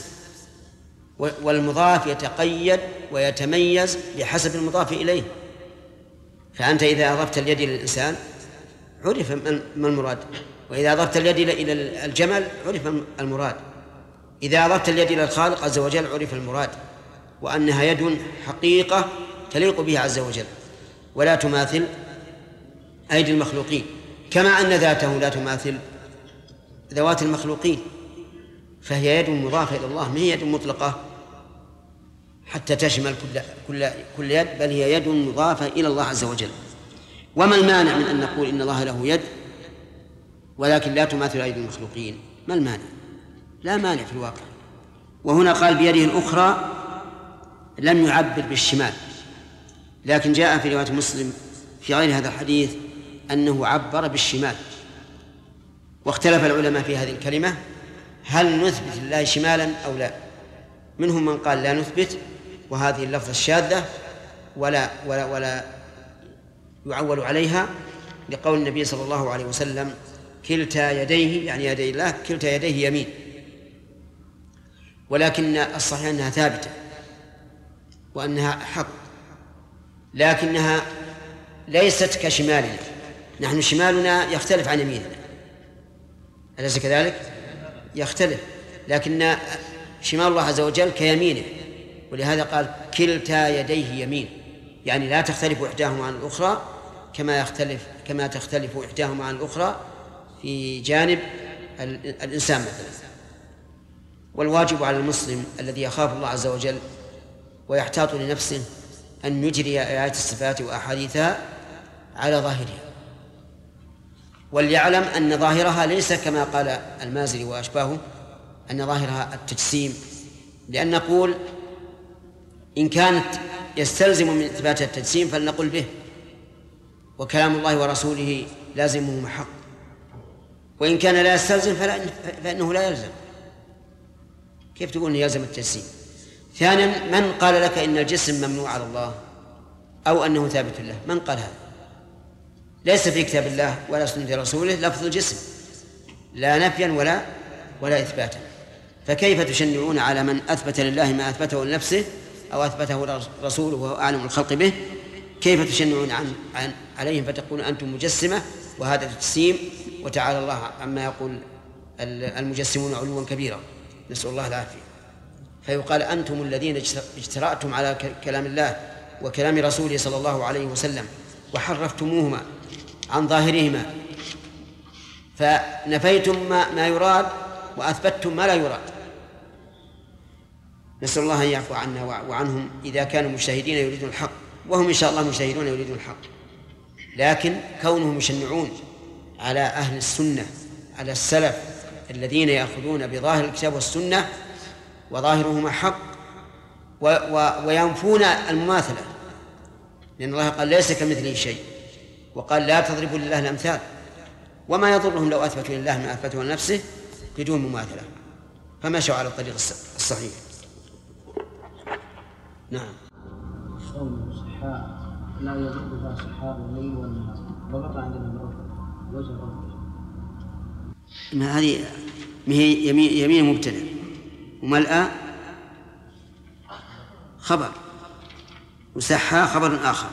والمضاف يتقيد ويتميز بحسب المضاف إليه، فأنت إذا أضفت اليد إلى الإنسان عرف ما المراد، وإذا أضفت اليد إلى الجمل عرف المراد، إذا أضفت اليد إلى الخالق عز وجل عرف المراد، وأنها يد حقيقة تليق به عز وجل ولا تماثل أيدي المخلوقين، كما أن ذاته لا تماثل ذوات المخلوقين، فهي يد مضافة إلى الله، ما هي يد مطلقة حتى تشمل كل, كل, كل يد، بل هي يد مضافة إلى الله عز وجل. وما المانع من أن نقول إن الله له يد ولكن لا تماثل أيدي المخلوقين؟ ما المانع؟ لا مانع في الواقع. وهنا قال بيده الأخرى، لم يعبر بالشمال، لكن جاء في رواية مسلم في غير هذا الحديث أنه عبر بالشمال. واختلف العلماء في هذه الكلمة، هل نثبت لله شمالا أو لا؟ منهم من قال لا نثبت، وهذه اللفظة الشاذة ولا, ولا, ولا يعول عليها، لقول النبي صلى الله عليه وسلم كلتا يديه، يعني يدي الله كلتا يديه يمين، ولكن الصحيح أنها ثابتة وأنها حق، لكنها ليست كشمالنا، نحن شمالنا يختلف عن يميننا، أليس كذلك؟ يختلف، لكن شمال الله عز وجل كيمينه، ولهذا قال كلتا يديه يمين، يعني لا تختلف إحداهما عن الأخرى كما يختلف كما تختلف إحداهما عن الأخرى في جانب الإنسان مثلا. والواجب على المسلم الذي يخاف الله عز وجل ويحتاط لنفسه أن يجري آيات الصفات وأحاديثها على ظاهرها، وليعلم أن ظاهرها ليس كما قال المازري وأشباهه أن ظاهرها التجسيم، لأن نقول إن كانت يستلزم من إثبات التجسيم فلنقل به، وكلام الله ورسوله لازمه حق، وإن كان لا يستلزم فإنه لا يلزم. كيف تقول يلزم التجسيم؟ ثانيا، من قال لك إن الجسم ممنوع على الله أو أنه ثابت له؟ من قال هذا؟ ليس في كتاب الله ولا سنة رسوله لفظ الجسم، لا نفيا ولا ولا إثباتا، فكيف تشنعون على من أثبت لله ما أثبته لنفسه أو أثبته رسوله وهو أعلم الخلق به؟ كيف تشنعون عن عن عليهم فتقولون أنتم مجسمة وهذا تجسيم؟ وتعالى الله عما يقول المجسمون علوا كبيرا، نسأل الله العافية. فيقال أنتم الذين اجترأتم على كلام الله وكلام رسوله صلى الله عليه وسلم وحرفتموهما عن ظاهرهما، فنفيتم ما يراد وأثبتتم ما لا يراد. نسأل الله أن يعفو عنا وعنهم إذا كانوا مجتهدين يريدون الحق، وهم إن شاء الله مجتهدون يريدون الحق، لكن كونهم يشنعون على أهل السنة على السلف الذين يأخذون بظاهر الكتاب والسنة وظاهرهما حق و و وينفون المماثلة، لأن الله قال ليس كمثله شيء، وقال لا تضربوا لله الأمثال، وما يضرهم لو أثبتوا لله ما أثبته لنفسه بدون مماثلة، فمشوا على الطريق الصحيح. نعم. قوله صحاء لا يضرها صحاء الليل والنهار، ضبط عندنا مرة وجه ما هذه هي يمين, يمين مبتدأ وملأ خبر، وسحاء خبر آخر.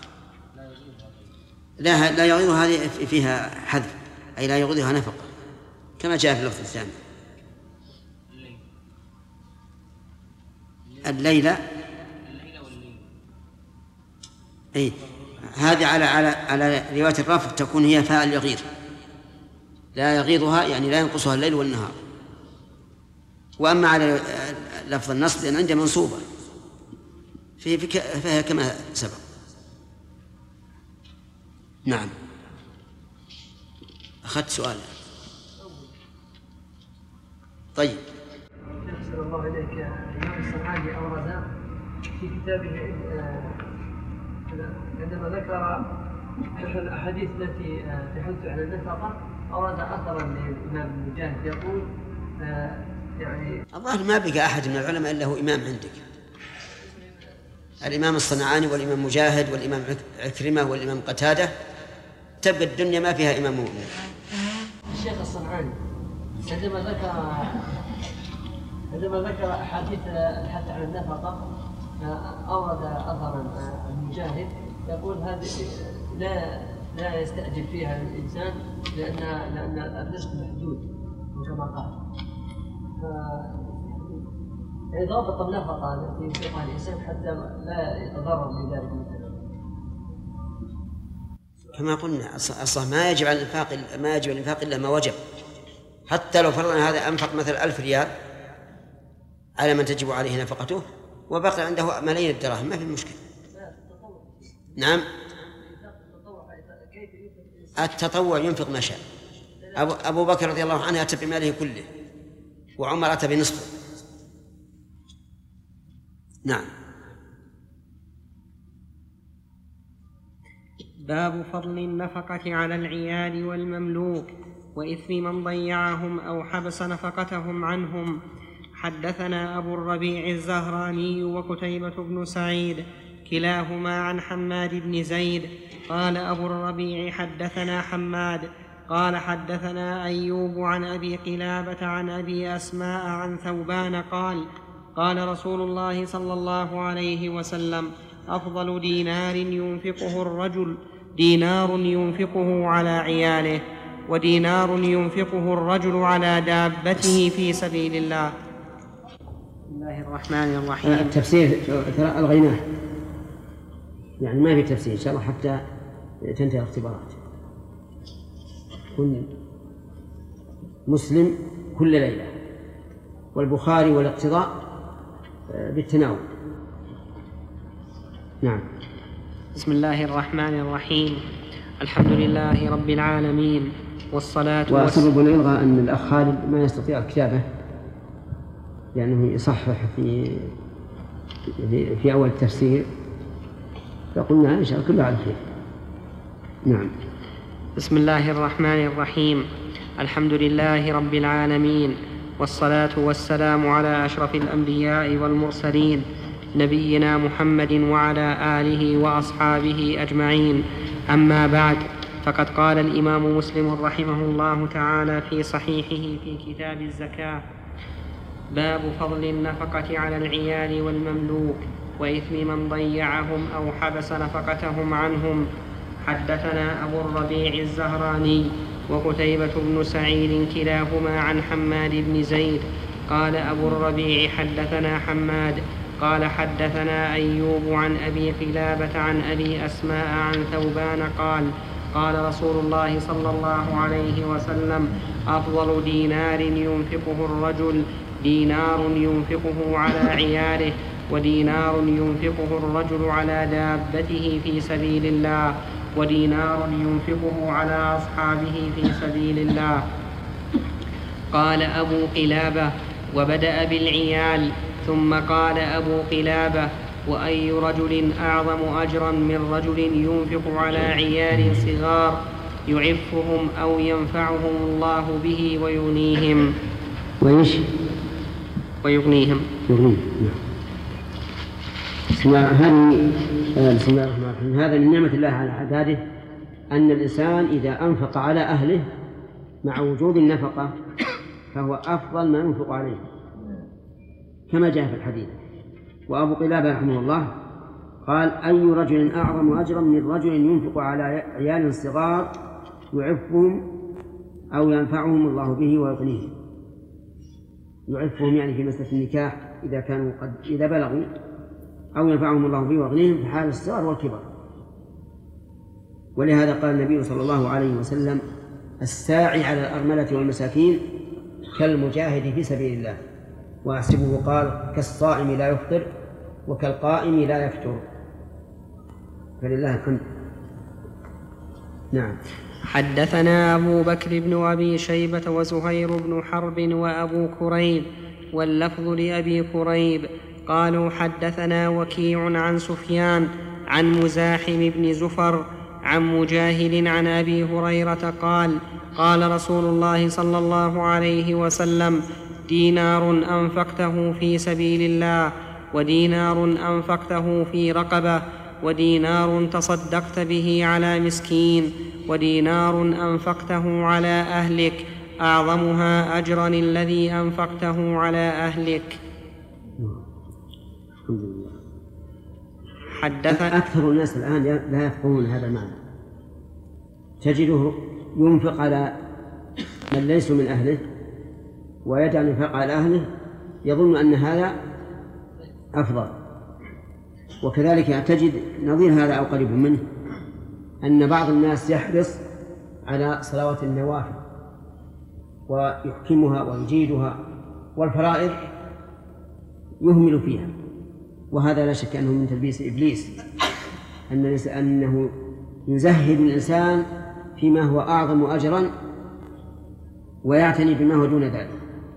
لا لا يغيظ هذه فيها حذف، أي لا يغيظها نفقة كما جاء في اللفظ الثاني. الليلة أي هذه على على على رواية الرفع تكون هي فاء اليغيظ، لا يغيظها يعني لا ينقصها الليل والنهار. وأما على لفظ النصب لأن عندها منصوبة فهي كما سبق. نعم. أخذت سؤال. طيب. أحسن الله إليك. الإمام الصنعاني أورد في كتابه عندما ذكر الأحاديث التي تحث على النفقة أورد أثرا للإمام المجاهد يقول يعني الظاهر ما بقى أحد من العلماء إلا هو إمام عندك، الإمام الصنعاني والإمام مجاهد والإمام عكرمة والإمام قتادة، تبقى الدنيا ما فيها إمام مؤمن. الشيخ الصنعاني عندما ذكر عندما ذكر أحاديث الحث على النفقة أورد أثرا المجاهد يقول هذه لا لا يستأجل فيها الإنسان لأن لأن الرزق محدود كما قال. فإذا ضبط النفقة التي ينفقها الإنسان حتى لا يتضرر من ذلك مثلا. كما قلنا أصلا ما يجب على الإنفاق ما يجب الإنفاق إلا ما وجب، حتى لو فرضنا هذا أنفق مثلا ألف ريال على من تجب عليه نفقته وبقي عنده ملايين الدراهم ما في مشكلة. نعم التطوع ينفق ما شاء. أبو, أبو بكر رضي الله عنه أتى بماله كله وعمر أتى بنصفه. نعم. باب فضل النفقة على العيال والمملوك وإثم من ضيعهم أو حبس نفقتهم عنهم. حدثنا أبو الربيع الزهراني وقتيبة بن سعيد كلاهما عن حماد بن زيد قال أبو الربيع حدثنا حماد قال حدثنا أيوب عن أبي قلابة عن أبي أسماء عن ثوبان قال قال رسول الله صلى الله عليه وسلم أفضل دينار ينفقه الرجل دينار ينفقه على عياله ودينار ينفقه الرجل على دابته في سبيل الله. بسم الله الرحمن الرحيم. التفسير ترى ألغيناه يعني ما في تفسير إن شاء الله حتى تنتهي الاختبارات. كن مسلم كل ليلة والبخاري والاقتضاء بالتناول. نعم. بسم الله الرحمن الرحيم. الحمد لله رب العالمين والصلاة وسبب الإلغاء أن الأخ خالد ما يستطيع الكتابة لأنه يصحح في في, في أول التفسير فقلنا إن شاء الله كله على خير. نعم. بسم الله الرحمن الرحيم. الحمد لله رب العالمين والصلاة والسلام على أشرف الأنبياء والمرسلين نبينا محمد وعلى آله وأصحابه أجمعين. أما بعد فقد قال الإمام مسلم رحمه الله تعالى في صحيحه في كتاب الزكاة باب فضل النفقة على العيال والمملوك وإثم من ضيعهم أو حبس نفقتهم عنهم. حدثنا أبو الربيع الزهراني وقتيبة بن سعيد كلاهما عن حماد بن زيد قال أبو الربيع حدثنا حماد قال حدثنا أيوب عن أبي قلابة عن أبي أسماء عن ثوبان قال قال رسول الله صلى الله عليه وسلم أفضل دينار ينفقه الرجل دينار ينفقه على عياله ودينار ينفقه الرجل على دابته في سبيل الله ودينار ينفقه على أصحابه في سبيل الله. قال أبو قلابة وبدأ بالعيال ثم قال أبو قلابة وأي رجل أعظم أجرا من رجل ينفق على عيال صغار يعفهم أو ينفعهم الله به ويغنيهم ويش ويغنيهم يغنيهم. بسم الله هذه بسم الله الرحمن الرحيم. هذا من نعمة الله على عباده أن الإنسان إذا أنفق على أهله مع وجود النفقة فهو أفضل ما ينفق عليه كما جاء في الحديث. وأبو قلابة رحمه الله قال أي رجل أعظم أجرا من رجل ينفق على عيال صغار يعفهم أو ينفعهم الله به ويغنيهم. يعفهم يعني في مسألة النكاح إذا كانوا قد إذا بلغوا أو ينفعهم الله به ويغنيهم في حال الصغر والكبر. ولهذا قال النبي صلى الله عليه وسلم الساعي على الأرملة والمساكين كالمجاهد في سبيل الله. وأحسبه قال كالصائم لا يفطر وكالقائم لا يفتر. فلله الحمد. نعم. حدثنا أبو بكر بن أبي شيبة وزهير بن حرب وأبو كريب واللفظ لأبي كريب قالوا حدثنا وكيع عن سفيان عن مزاحم بن زفر عن مجاهد عن أبي هريرة قال قال رسول الله صلى الله عليه وسلم دينار أنفقته في سبيل الله ودينار أنفقته في رقبة ودينار تصدقت به على مسكين ودينار أنفقته على أهلك أعظمها أجرا الذي أنفقته على أهلك. حدثنا أكثر الناس الآن لا يفقهون هذا المعنى تجده ينفق على من ليسوا من أهله ويجعل الإنفاق على أهله، يظن أن هذا أفضل. وكذلك تجد نظير هذا أو قريب منه أن بعض الناس يحرص على صلوات النوافل ويحكمها ويجيدها، والفرائض يهمل فيها، وهذا لا شك أنه من تلبيس إبليس، أنه يزهد الإنسان فيما هو أعظم أجرا ويعتني بما هو دون ذلك.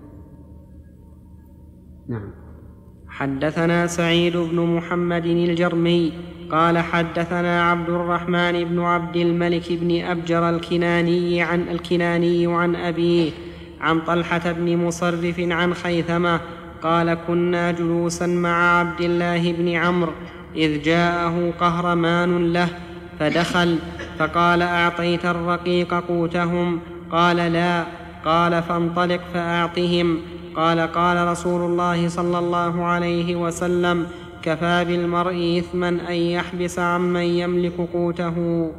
نعم. حدثنا سعيد بن محمد الجرمي قال حدثنا عبد الرحمن بن عبد الملك بن أبجر الكناني عن الكناني عن أبيه عن طلحة بن مصرف عن خيثمة قال كنا جلوسا مع عبد الله بن عمرو إذ جاءه قهرمان له فدخل فقال أعطيت الرقيق قوتهم؟ قال لا. قال فانطلق فأعطهم. قال قال رسول الله صلى الله عليه وسلم كفى بالمرء إثما أن يحبس عمن يملك قوته.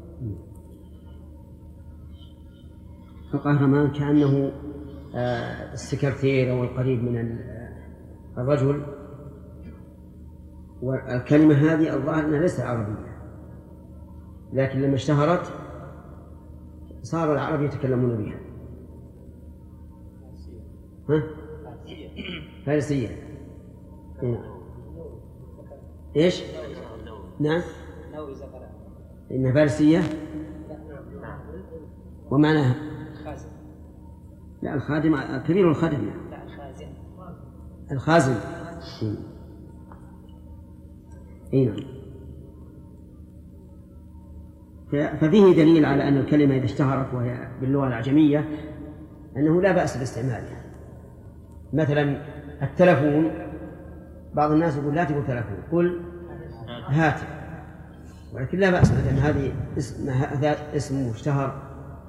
فقهرمان كأنه السكرتير أو القريب من الرجل، والكلمة هذه الظاهر أنها ليست عربية، لكن لما اشتهرت صار العرب يتكلمون بها. ها؟ فارسية. إيش؟ نعم. إنها فارسية. ومعناها لا الخادم كبير الخادم. لا الخازن. الخازن. اي نعم. ففيه دليل على أن الكلمة إذا اشتهرت وهي باللغة الأعجمية أنه لا بأس باستعمالها. مثلا التلفون، بعض الناس يقول لا تقول تلفون، قل هاتف، ولكن لا بأس، لأن هذه اسم هذا اسم مشتهر.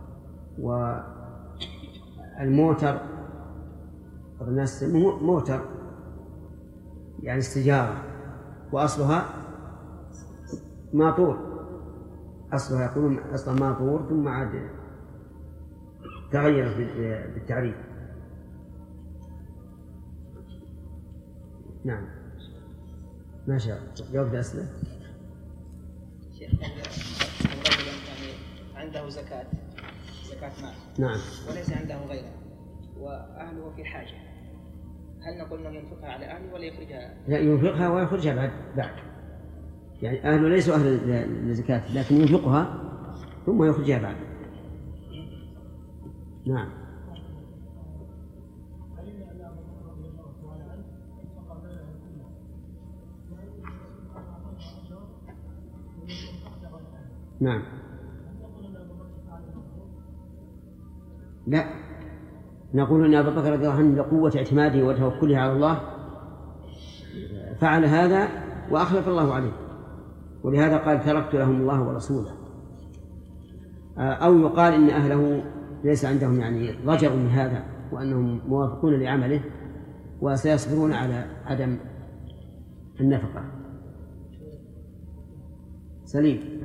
والموتر بعض الناس موتر يعني السجارة، وأصلها ماطور، أصلها يقولون أصلا ماطور ثم عاد تغير بالتعريف. نعم. ما شاء الله. جاوب أسئلة. شيخ رجل يعني عنده زكاة زكاة مال. نعم. وليس عنده غيره وأهله في حاجة، هل نقول أنه ينفقها على أهله ولا يخرجها؟ لا، ينفقها ويخرجها بعد بعد يعني أهله ليسوا أهل للزكاة، لكن ينفقها ثم يخرجها بعد. نعم. نعم. لا، نقول أن أبا بكر رضي الله عنه لقوة اعتماده وتوكله على الله فعل هذا وأخلف الله عليه، ولهذا قال تركت لهم الله ورسوله. أو يقال إن أهله ليس عندهم يعني ضجر من هذا، وأنهم موافقون لعمله وسيصبرون على عدم النفقة. سليم.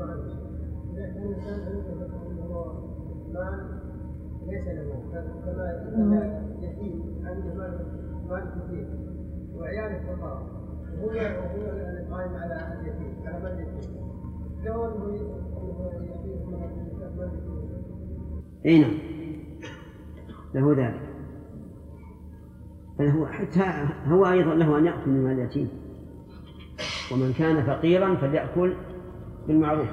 ليس له كما يتيم عنده مال كثير وعياله فقراء، وهو هو القائم على اليتيم على مال اليتيم، لو انه يعطيه مال اي نعم له ذلك، بل هو حتى هو ايضا له ان ياكل من مال اليتيم، ومن كان فقيرا فليأكل بالمعروف،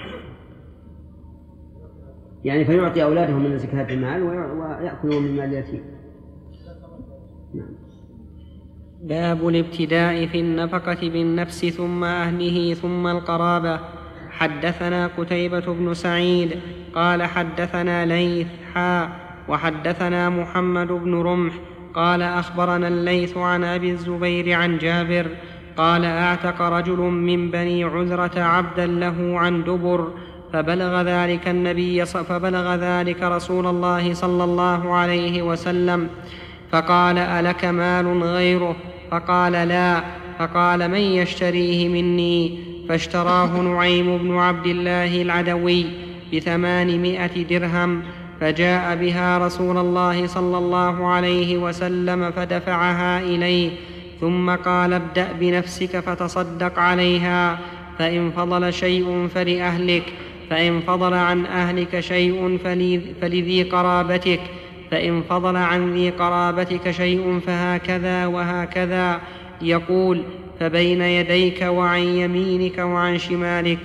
يعني فيعطي أولاده من زكاة المال ويأكلون من مال اليتيم. نعم. باب الابتداء في النفقة بالنفس ثم أهله ثم القرابة. حدثنا قتيبة بن سعيد قال حدثنا ليث حا وحدثنا محمد بن رمح قال أخبرنا الليث عن أبي الزبير عن جابر قال أعتق رجل من بني عذرة عبدا له عن دبر، فبلغ ذلك النبي فبلغ ذلك رسول الله صلى الله عليه وسلم، فقال ألك مال غيره؟ فقال لا. فقال من يشتريه مني؟ فاشتراه نعيم بن عبد الله العدوي. بثمانمائة درهم، فجاء بها رسول الله صلى الله عليه وسلم فدفعها إليه، ثم قال: ابدأ بنفسك فتصدق عليها، فإن فضل شيء فلأهلك، فإن فضل عن أهلك شيء فلذي قرابتك، فإن فضل عن ذي قرابتك شيء فهكذا وهكذا، يقول: فبين يديك وعن يمينك وعن شمالك.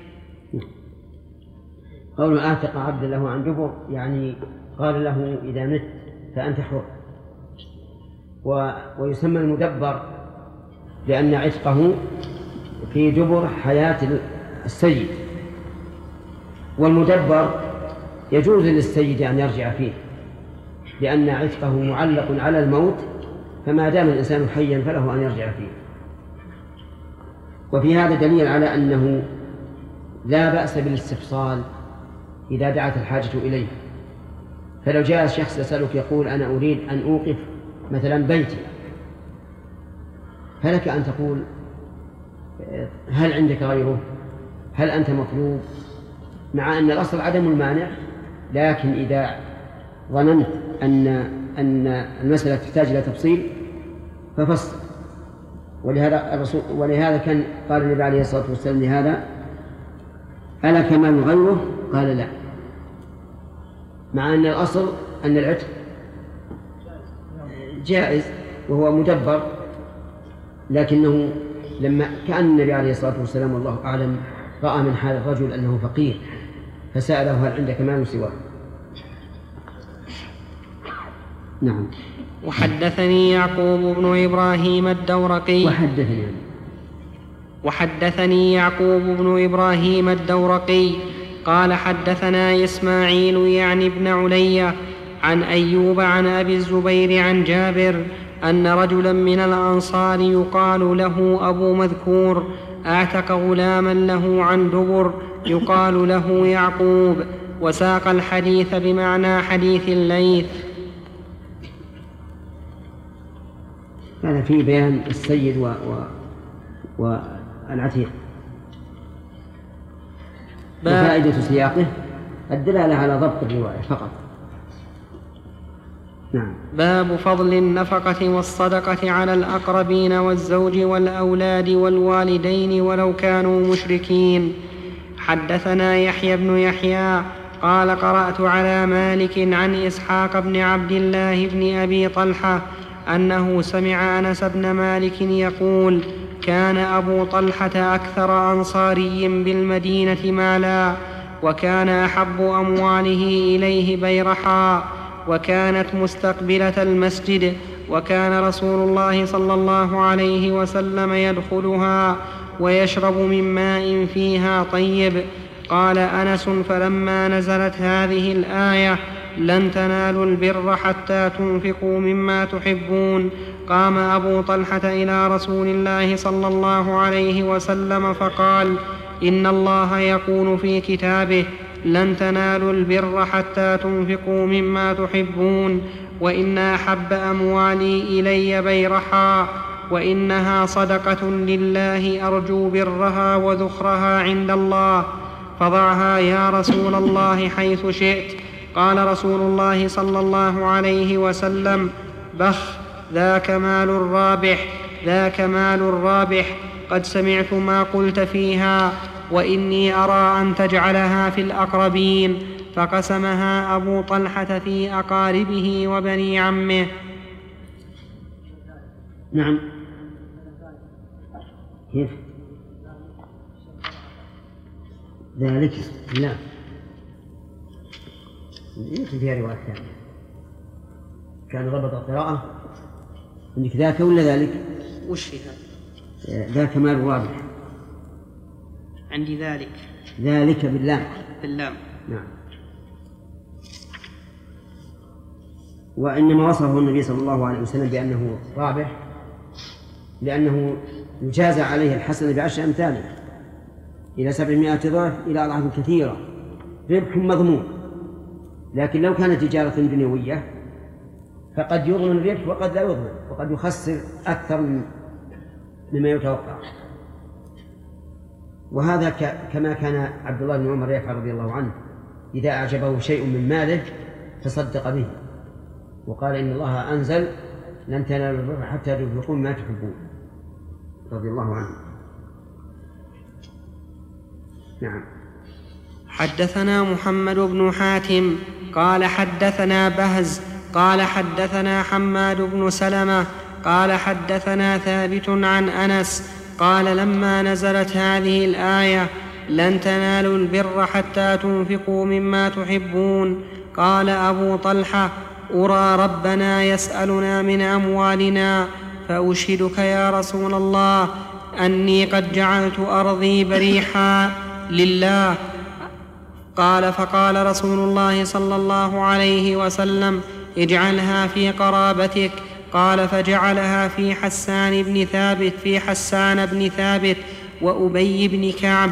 قول آتق عبد له عن جبر، يعني قال له: إذا مت فأنت حر. و... ويسمى المدبر لأن عتقه في جبر حياة السيد، والمدبر يجوز للسيد أن يرجع فيه لأن عتقه معلق على الموت، فما دام الإنسان حيا فله أن يرجع فيه. وفي هذا دليل على أنه لا بأس بالاستفصال إذا دعت الحاجة إليه. فلو جاء شخص يسألك يقول: أنا أريد أن أوقف مثلا بيتي، فلك أن تقول: هل عندك غيره؟ هل أنت مطلوب؟ مع أن الأصل عدم المانع، لكن إذا ظننت أن أن المسألة تحتاج إلى تفصيل ففصل. ولهذا الرسول ولهذا كان قال النبي عليه الصلاة والسلام لهذا: ألا كمال غيره؟ قال: لا. مع أن الأصل أن العتق جائز وهو مدبر، لكنه لما كان النبي عليه الصلاة والسلام والله أعلم رأى من حال الرجل أنه فقير فسأله: هل عندك مال سواه؟ نعم. وحدثني يعقوب بن إبراهيم الدورقي وحدثني وحدثني يعقوب بن إبراهيم الدورقي قال: حدثنا إسماعيل يعني ابن علية عن أيوب عن أبي الزبير عن جابر أن رجلا من الأنصار يقال له أبو مذكور أعتق غلاما له عن دبر يقال له يعقوب، وساق الحديث بمعنى حديث الليث. هذا في بيان السيد و... و... والعتيق. وفائدة سياقه الدلالة على ضبط الرواية فقط. نعم. باب فضل النفقة والصدقة على الأقربين والزوج والأولاد والوالدين ولو كانوا مشركين. حدثنا يحيى بن يحيى قال: قرأت على مالك عن إسحاق بن عبد الله بن أبي طلحة أنه سمع أنس بن مالك يقول: كان أبو طلحة أكثر أنصاري بالمدينة مالا، وكان أحب أمواله إليه بيرحاء، وكانت مستقبلة المسجد، وكان رسول الله صلى الله عليه وسلم يدخلها ويشرب من ماء فيها طيب. قال أنس: فلما نزلت هذه الآية: لن تنالوا البر حتى تنفقوا مما تحبون، قام أبو طلحة إلى رسول الله صلى الله عليه وسلم فقال: إن الله يقول في كتابه: لن تنالوا البر حتى تنفقوا مما تحبون، وإن أحب أموالي إلي بيرحاء، وإنها صدقة لله أرجو برها وذخرها عند الله، فضعها يا رسول الله حيث شئت. قال رسول الله صلى الله عليه وسلم: بخ، ذاك مال الرابح، ذاك مال الرابح، قد سمعت ما قلت فيها، وإني أرى أن تجعلها في الأقربين. فقسمها أبو طلحة في أقاربه وبني عمه. نعم. كيف ذلك؟ لا، يمكن فيها رواية ثانية. كان ربط القراءة عندك ذاك ولا ذلك؟ وش فيها؟ ذاك مال الرابح. عندي ذلك. ذلك باللام. باللام. نعم. وإنما وصفه النبي صلى الله عليه وسلم بأنه رابح لأنه يجازى عليه الحسنة بعشر أمثاله إلى سبعمائة ضعف إلى أضعاف كثيرة، ربح مضمون. لكن لو كانت تجارة دنيوية فقد يضمن الربح وقد لا يضمن، وقد يخسر أكثر مما يتوقع. وهذا كما كان عبد الله بن عمر يفعل رضي الله عنه إذا أعجبه شيء من ماله تصدق به، وقال إن الله أنزل لن تنالوا البر حتى تنفقوا ما تحبون، رضي الله عنه. نعم. حدثنا محمد بن حاتم قال حدثنا بهز قال حدثنا حماد بن سلمة قال حدثنا ثابت عن أنس قال لما نزلت هذه الآية لن تنالوا البر حتى تنفقوا مما تحبون، قال أبو طلحة أرى ربنا يسألنا من أموالنا فأشهدك يا رسول الله أني قد جعلت أرضي بريحا لله. قال فقال رسول الله صلى الله عليه وسلم اجعلها في قرابتك. قال فجعلها في حسان بن ثابت في حسان بن ثابت وأبي بن كعب.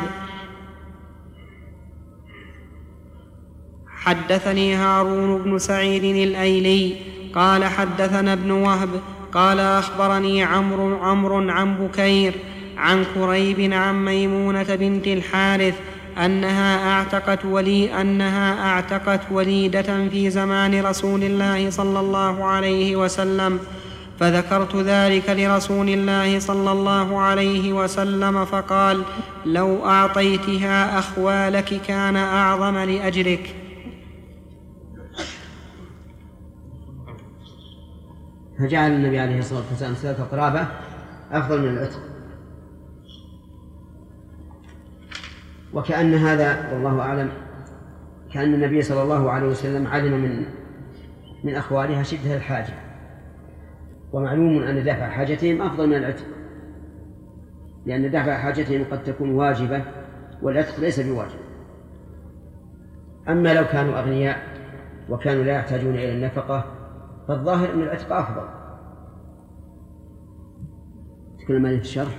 حدثني هارون بن سعيد الأيلي قال حدثنا ابن وهب قال أخبرني عمرو عمرو عن بكير عن كريب عن ميمونة بنت الحارث أنها أعتقت ولي أنها أعتقت وليدة في زمان رسول الله صلى الله عليه وسلم، فذكرت ذلك لرسول الله صلى الله عليه وسلم فقال لو أعطيتها أخوالك كان أعظم لأجرك. فجعل النبي عليه الصلاة والسلام صلة القرابة أفضل من العتق، وكأن هذا والله أعلم كأن النبي صلى الله عليه وسلم علم من من أخوالها شدة الحاجة، ومعلوم أن دفع حاجتهم أفضل من العتق، لأن دفع حاجتهم قد تكون واجبة والعتق ليس بواجب. أما لو كانوا أغنياء وكانوا لا يحتاجون إلى النفقة فالظاهر أن العتق أفضل. تكلم عليه في الشرح.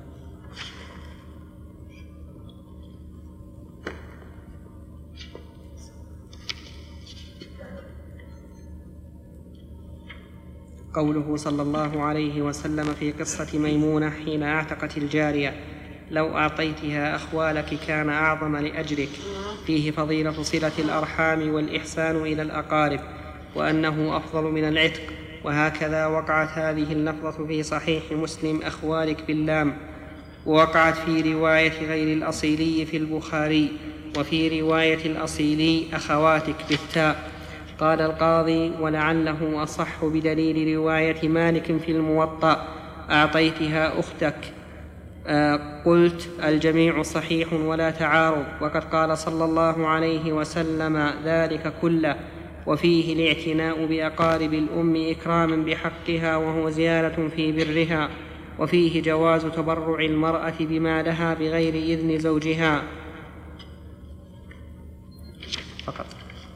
قوله صلى الله عليه وسلم في قصة ميمونة حين أعتقت الجارية لو أعطيتها أخوالك كان أعظم لأجرك، فيه فضيلة صلة الأرحام والإحسان إلى الأقارب، وأنه أفضل من العتق. وهكذا وقعت هذه اللفظة في صحيح مسلم أخوالك باللام، ووقعت في رواية غير الأصيلي في البخاري، وفي رواية الأصيلي أخواتك بالتاء. قال القاضي ولعله أصح بدليل رواية مالك في الموطأ أعطيتها أختك. آه قلت الجميع صحيح ولا تعارض، وقد قال صلى الله عليه وسلم ذلك كله، وفيه الاعتناء بأقارب الأم إكراما بحقها وهو زيادة في برها، وفيه جواز تبرع المرأة بما لها بغير إذن زوجها فقط.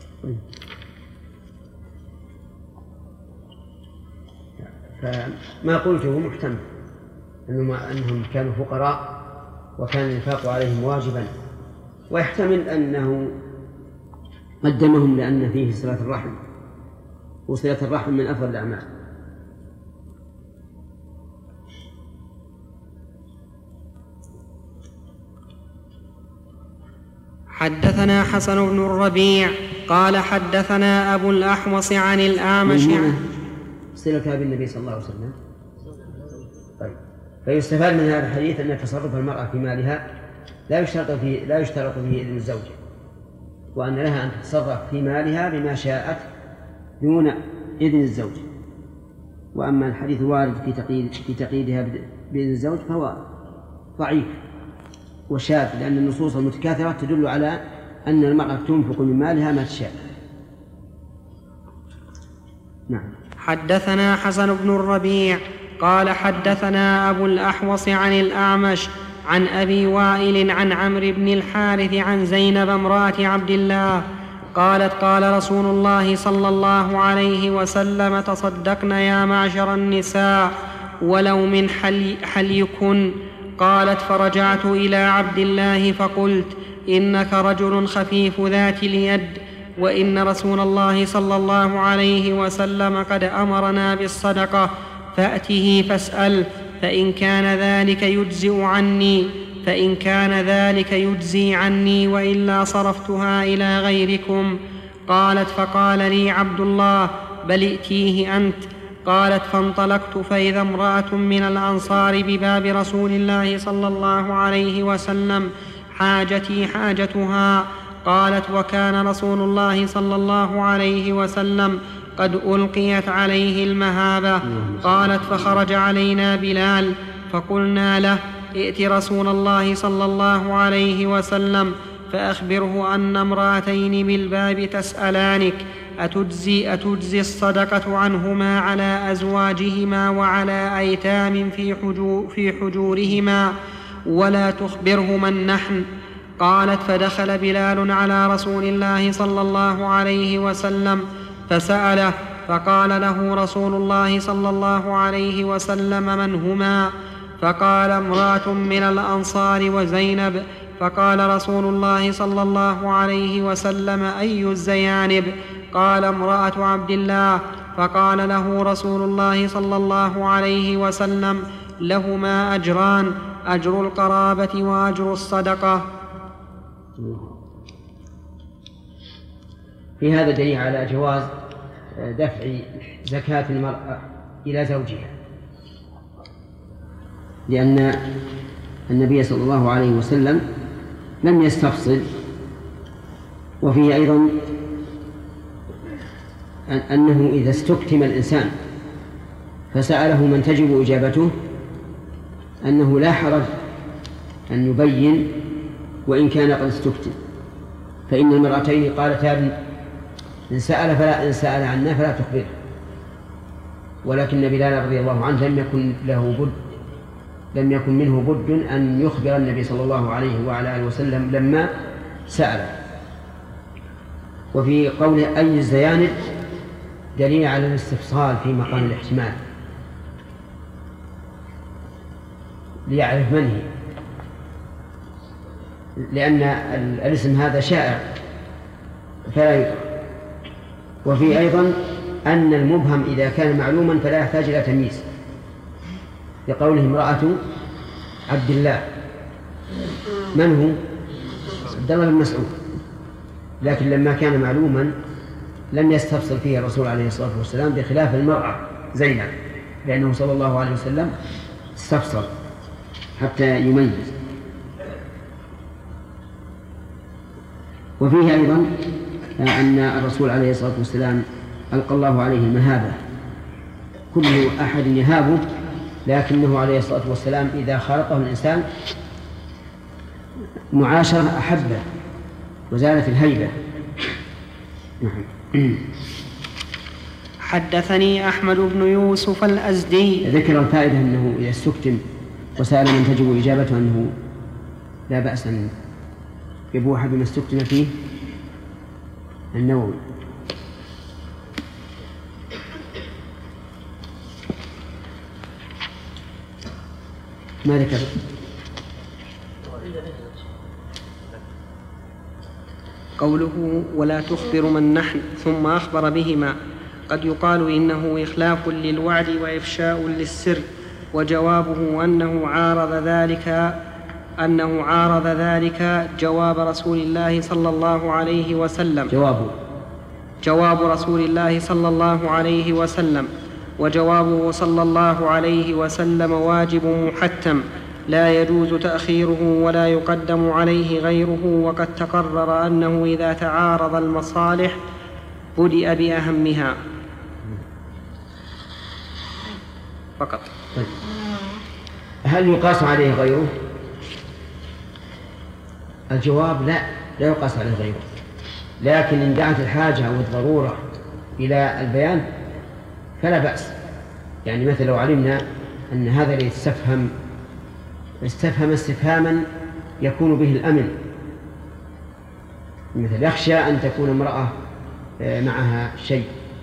فما قلته محتمل أنهم كانوا فقراء وكان الإنفاق عليهم واجبا، ويحتمل أنه قدمهم لأن فيه صلة الرحم، وصلة الرحم من أفضل الأعمال. حدثنا حسن بن الربيع قال حدثنا أبو الأحوص عن الأعمش صلتها بالنبي صلى الله عليه وسلم. طيب، فيستفاد من هذا الحديث أن تصرف المرأة في مالها لا يشترط فيه لا يشترط فيه إذن الزوج، وأن لها أن تتصرف في مالها بما شاءت دون إذن الزوج. وأما الحديث الوارد في تقييد في تقييدها بإذن الزوج فهو ضعيف وشاذ، لأن النصوص المتكاثرة تدل على أن المرأة تنفق من مالها ما تشاء. نعم. حدثنا حسن بن الربيع قال حدثنا أبو الأحوص عن الأعمش عن أبي وائل عن عمرو بن الحارث عن زينب امرأة عبد الله قالت قال رسول الله صلى الله عليه وسلم تصدقن يا معشر النساء ولو من حلي حليكن. قالت فرجعت إلى عبد الله فقلت إنك رجل خفيف ذات اليد، وإن رسول الله صلى الله عليه وسلم قد أمرنا بالصدقة، فأته فاسأل، فإن كان ذلك يجزئ عني فإن كان ذلك يجزي عني وإلا صرفتها إلى غيركم. قالت فقال لي عبد الله بل ائتيه أنت. قالت فانطلقت فإذا امرأة من الأنصار بباب رسول الله صلى الله عليه وسلم حاجتي حاجتها. قالت وكان رسول الله صلى الله عليه وسلم قد ألقيت عليه المهابة. قالت فخرج علينا بلال فقلنا له ائت رسول الله صلى الله عليه وسلم فأخبره أن امرأتين بالباب تسألانك أتجزي, أتجزي الصدقة عنهما على أزواجهما وعلى أيتام في, حجور في حجورهما ولا تخبره من نحن. قالت فدخل بلال على رسول الله صلى الله عليه وسلم فسأله فقال له رسول الله صلى الله عليه وسلم من هما؟ فقال امرأة من الأنصار وزينب. فقال رسول الله صلى الله عليه وسلم أي الزيانب؟ قال امرأة عبد الله. فقال له رسول الله صلى الله عليه وسلم لهما أجران أجر القرابة وأجر الصدقة. في هذا دليل على جواز دفع زكاة المرأة إلى زوجها، لأن النبي صلى الله عليه وسلم لم يستفصل. وفيه أيضا أنه إذا استكتم الإنسان فسأله من تجب إجابته أنه لا حرج أن يبين وإن كان قد استكتم، فإن المرأتين قالتا إن سأل فلا إن سأل عنا فلا تخبره. ولكن بلال رضي الله عنه لم يكن له بد لم يكن منه بد أن يخبر النبي صلى الله عليه وعلى آله وسلم لما سأل. وفي قوله أي الزيانب دليل على الاستفصال في مقام الاحتمال ليعرف من هي، لأن الاسم هذا شائع فلا يدرك. وفي أيضا أن المبهم إذا كان معلوما فلا يحتاج إلى تمييز، لقوله امرأة عبد الله من هو؟ عبد الله بن مسعود. لكن لما كان معلوما لم يستفصل فيه الرسول عليه الصلاة والسلام، بخلاف المرأة زينب، لأنه صلى الله عليه وسلم استفصل حتى يميز. وفيه أيضا أن الرسول عليه الصلاة والسلام ألقى الله عليه المهابة، كل أحد يهابه، لكنه عليه الصلاة والسلام إذا خالطه الإنسان معاشرة أحبه وزالت الهيبة. حدثني أحمد بن يوسف الأزدي. ذكر الفائدة أنه إذا استكتم وسأل من تجب إجابته أنه لا بأس أن يبوح بما استكتم فيه النووي. ما ذكر؟ قوله ولا تخبر من نحن ثم أخبر بهما، قد يقال إنه إخلاف للوعد وإفشاء للسر، وجوابه أنه عارض ذلك أنه عارض ذلك جواب رسول الله صلى الله عليه وسلم جوابه جواب رسول الله صلى الله عليه وسلم وجوابه صلى الله عليه وسلم واجب محتم لا يجوز تأخيره ولا يقدم عليه غيره. وقد تقرر أنه إذا تعارض المصالح بدأ بأهمها فقط. هل يقاس عليه غيره؟ الجواب لا، لا يقاس عليه غيره، لكن إن دعت الحاجة أو الضرورة إلى البيان فلا بأس. يعني مثل لو علمنا أن هذا اللي يستفهم استفهم استفهاما يكون به الأمن، مثل يخشى أن تكون امرأة معها شيء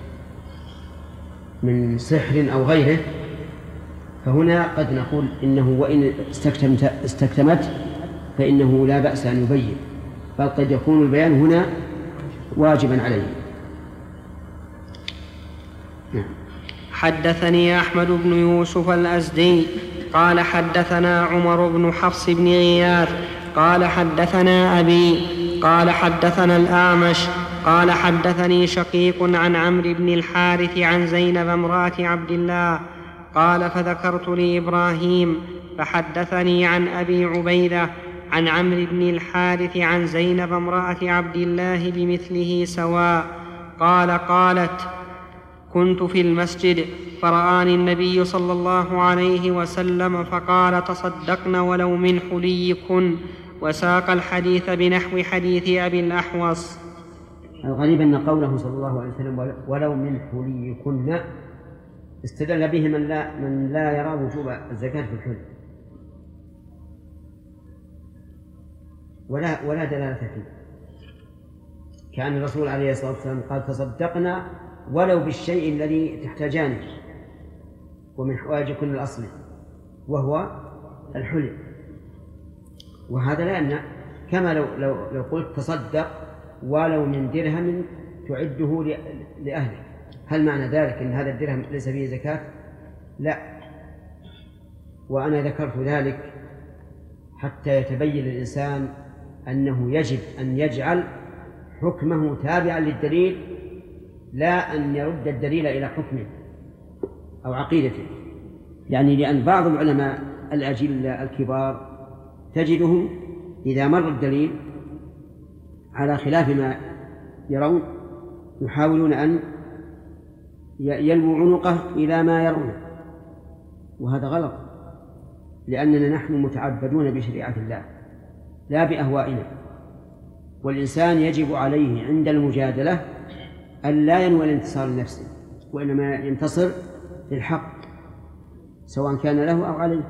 من سحر أو غيره، فهنا قد نقول إنه وإن استكتمت استكتمت فإنه لا بأس أن يبين، بل قد يكون البيان هنا واجبا عليه. حدثني أحمد بن يوسف الأزدي قال حدثنا عمر بن حفص بن غياث قال حدثنا أبي قال حدثنا الأعمش قال حدثني شقيق عن عمرو بن الحارث عن زينب امرأة عبد الله قال فذكرت لإبراهيم فحدثني عن أبي عبيدة عن عمرو بن الحارث عن زينب امرأة عبد الله بمثله سواء قال قالت كنت في المسجد فرآني النبي صلى الله عليه وسلم فقال تصدقن ولو من حليكن وساق الحديث بنحو حديث أبي الأحوص. الغريب أن قوله صلى الله عليه وسلم ولو من حليكن استدل به من لا, من لا يرى وجوب الزكاة في الحلي ولا, ولا دلالة فيه، كأن الرسول عليه الصلاة والسلام قال تصدقنا ولو بالشيء الذي تحتاجانه ومن حوائجكن الأصلي وهو الحلي، وهذا لا يمنع كما لو, لو, لو قلت تصدق ولو من درهم تعده لأهلك، هل معنى ذلك أن هذا الدرهم ليس فيه زكاة؟ لا، وأنا ذكرت ذلك حتى يتبين للإنسان أنه يجب أن يجعل حكمه تابعا للدليل لا أن يرد الدليل إلى حكمه أو عقيدته، يعني لأن بعض العلماء الأجلة الكبار تجدهم إذا مر الدليل على خلاف ما يرون يحاولون أن يلووا عنقه إلى ما يرونه، وهذا غلط، لأننا نحن متعبدون بشريعة الله لا بأهوائنا، والإنسان يجب عليه عند المجادلة أن لا ينوي الانتصار لنفسه وإنما ينتصر للحق سواء كان له أو عليه.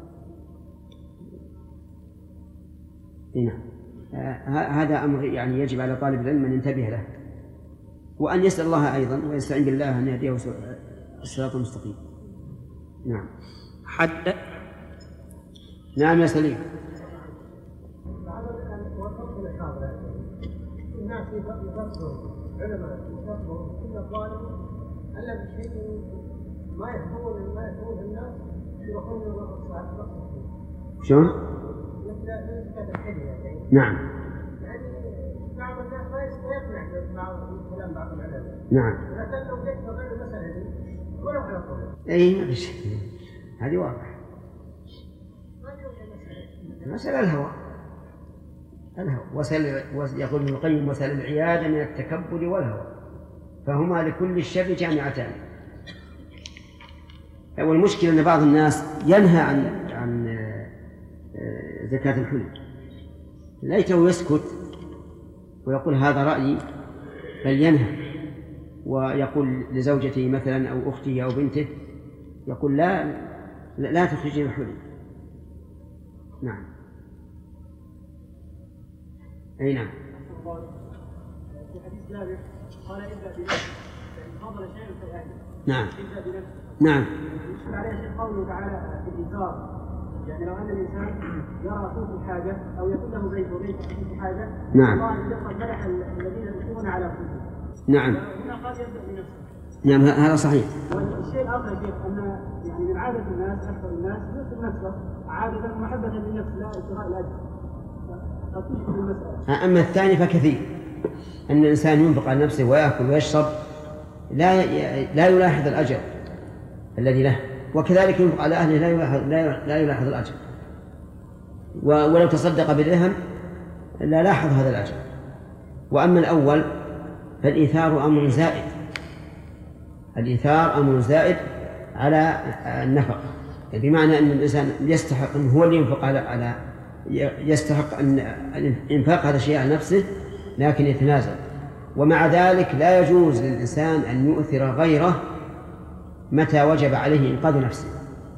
هنا هذا أمر يعني يجب على طالب العلم أن ينتبه له وأن يسأل الله أيضا ويستعين بالله أن يهديه الصراط المستقيم. نعم. حد نعم يا سليم. الناس يفكرون علماء يفكرون كل الظالم ألا بشيء ما يفهمون ما يفهمون الناس يروحون للصلاة. شلون؟ نعم. يعني بعض الناس ما يقنع بعض الكلام بعض العلماء. نعم. لكن لو جيت تغير المسألة دي ولو على طول. أي ما فيش، هذه واضح. مسألة الهوى. الهوى وسل يقول ابن القيم وسل العيادة من التكبر والهوى فهما لكل الشر جامعتان. والمشكلة أن بعض الناس ينهى عن عن زكاة الحلي، ليته يسكت ويقول هذا رأيي، بل ينهى ويقول لزوجته مثلا أو أخته أو بنته يقول لا لا تخرجين الحلي. نعم. أي نعم. في حديث جابر قال ابدأ بنفسك فضل شيء فيأتي. نعم. ابدأ بنفسك. نعم. يشكل عليه شيء قوله تعالى في الإيثار، يعني لو أن الإنسان يرى أخوه في حاجة أو يكون له بيت وبيت في حاجة. نعم. الله قد مدح الذين يؤثرون على أنفسهم. نعم. هنا قال يبدأ بنفسه. نعم هذا صحيح. والشيء الآخر يا شيخ أن يعني من عادة الناس أكثر الناس يؤثر نفسه عادة محبة للنفس لا ابتغاء الأجر. أما الثاني فكثير، أن الإنسان ينفق على نفسه ويأكل ويشرب لا لا يلاحظ الأجر الذي له، وكذلك ينفق على أهله لا يلاحظ لا يلاحظ الأجر، ولو تصدق بدرهم لا لاحظ هذا الأجر. وأما الأول فالإيثار أمر زائد، الإيثار أمر زائد على النفق، بمعنى أن الإنسان يستحق أن هو اللي ينفق على على يستحق أن إنفاق هذا الشيء على نفسه لكن يتنازل، ومع ذلك لا يجوز للإنسان أن يؤثر غيره متى وجب عليه إنقاذ نفسه.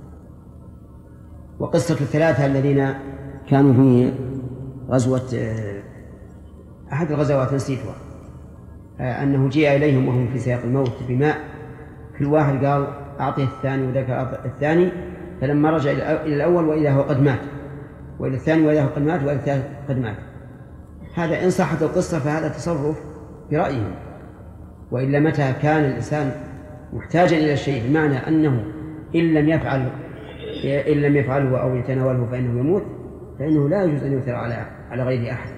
وقصة الثلاثة الذين كانوا في غزوة أحد الغزوات نسيتها أنه جاء إليهم وهم في سياق الموت بماء، كل واحد قال أعطيه الثاني وذاك الثاني، فلما رجع إلى الأول وإذا هو قد مات، وإلى الثاني وإذا هو قد مات، وإلى الثالث قد مات. هذا إن صحت القصة فهذا تصرف برأيهم، وإلا متى كان الإنسان محتاجا إلى الشيء، بمعنى أنه إن لم يفعل إن لم يفعله أو يتناوله فإنه يموت، فإنه لا يجوز أن يؤثر على على غير أحد.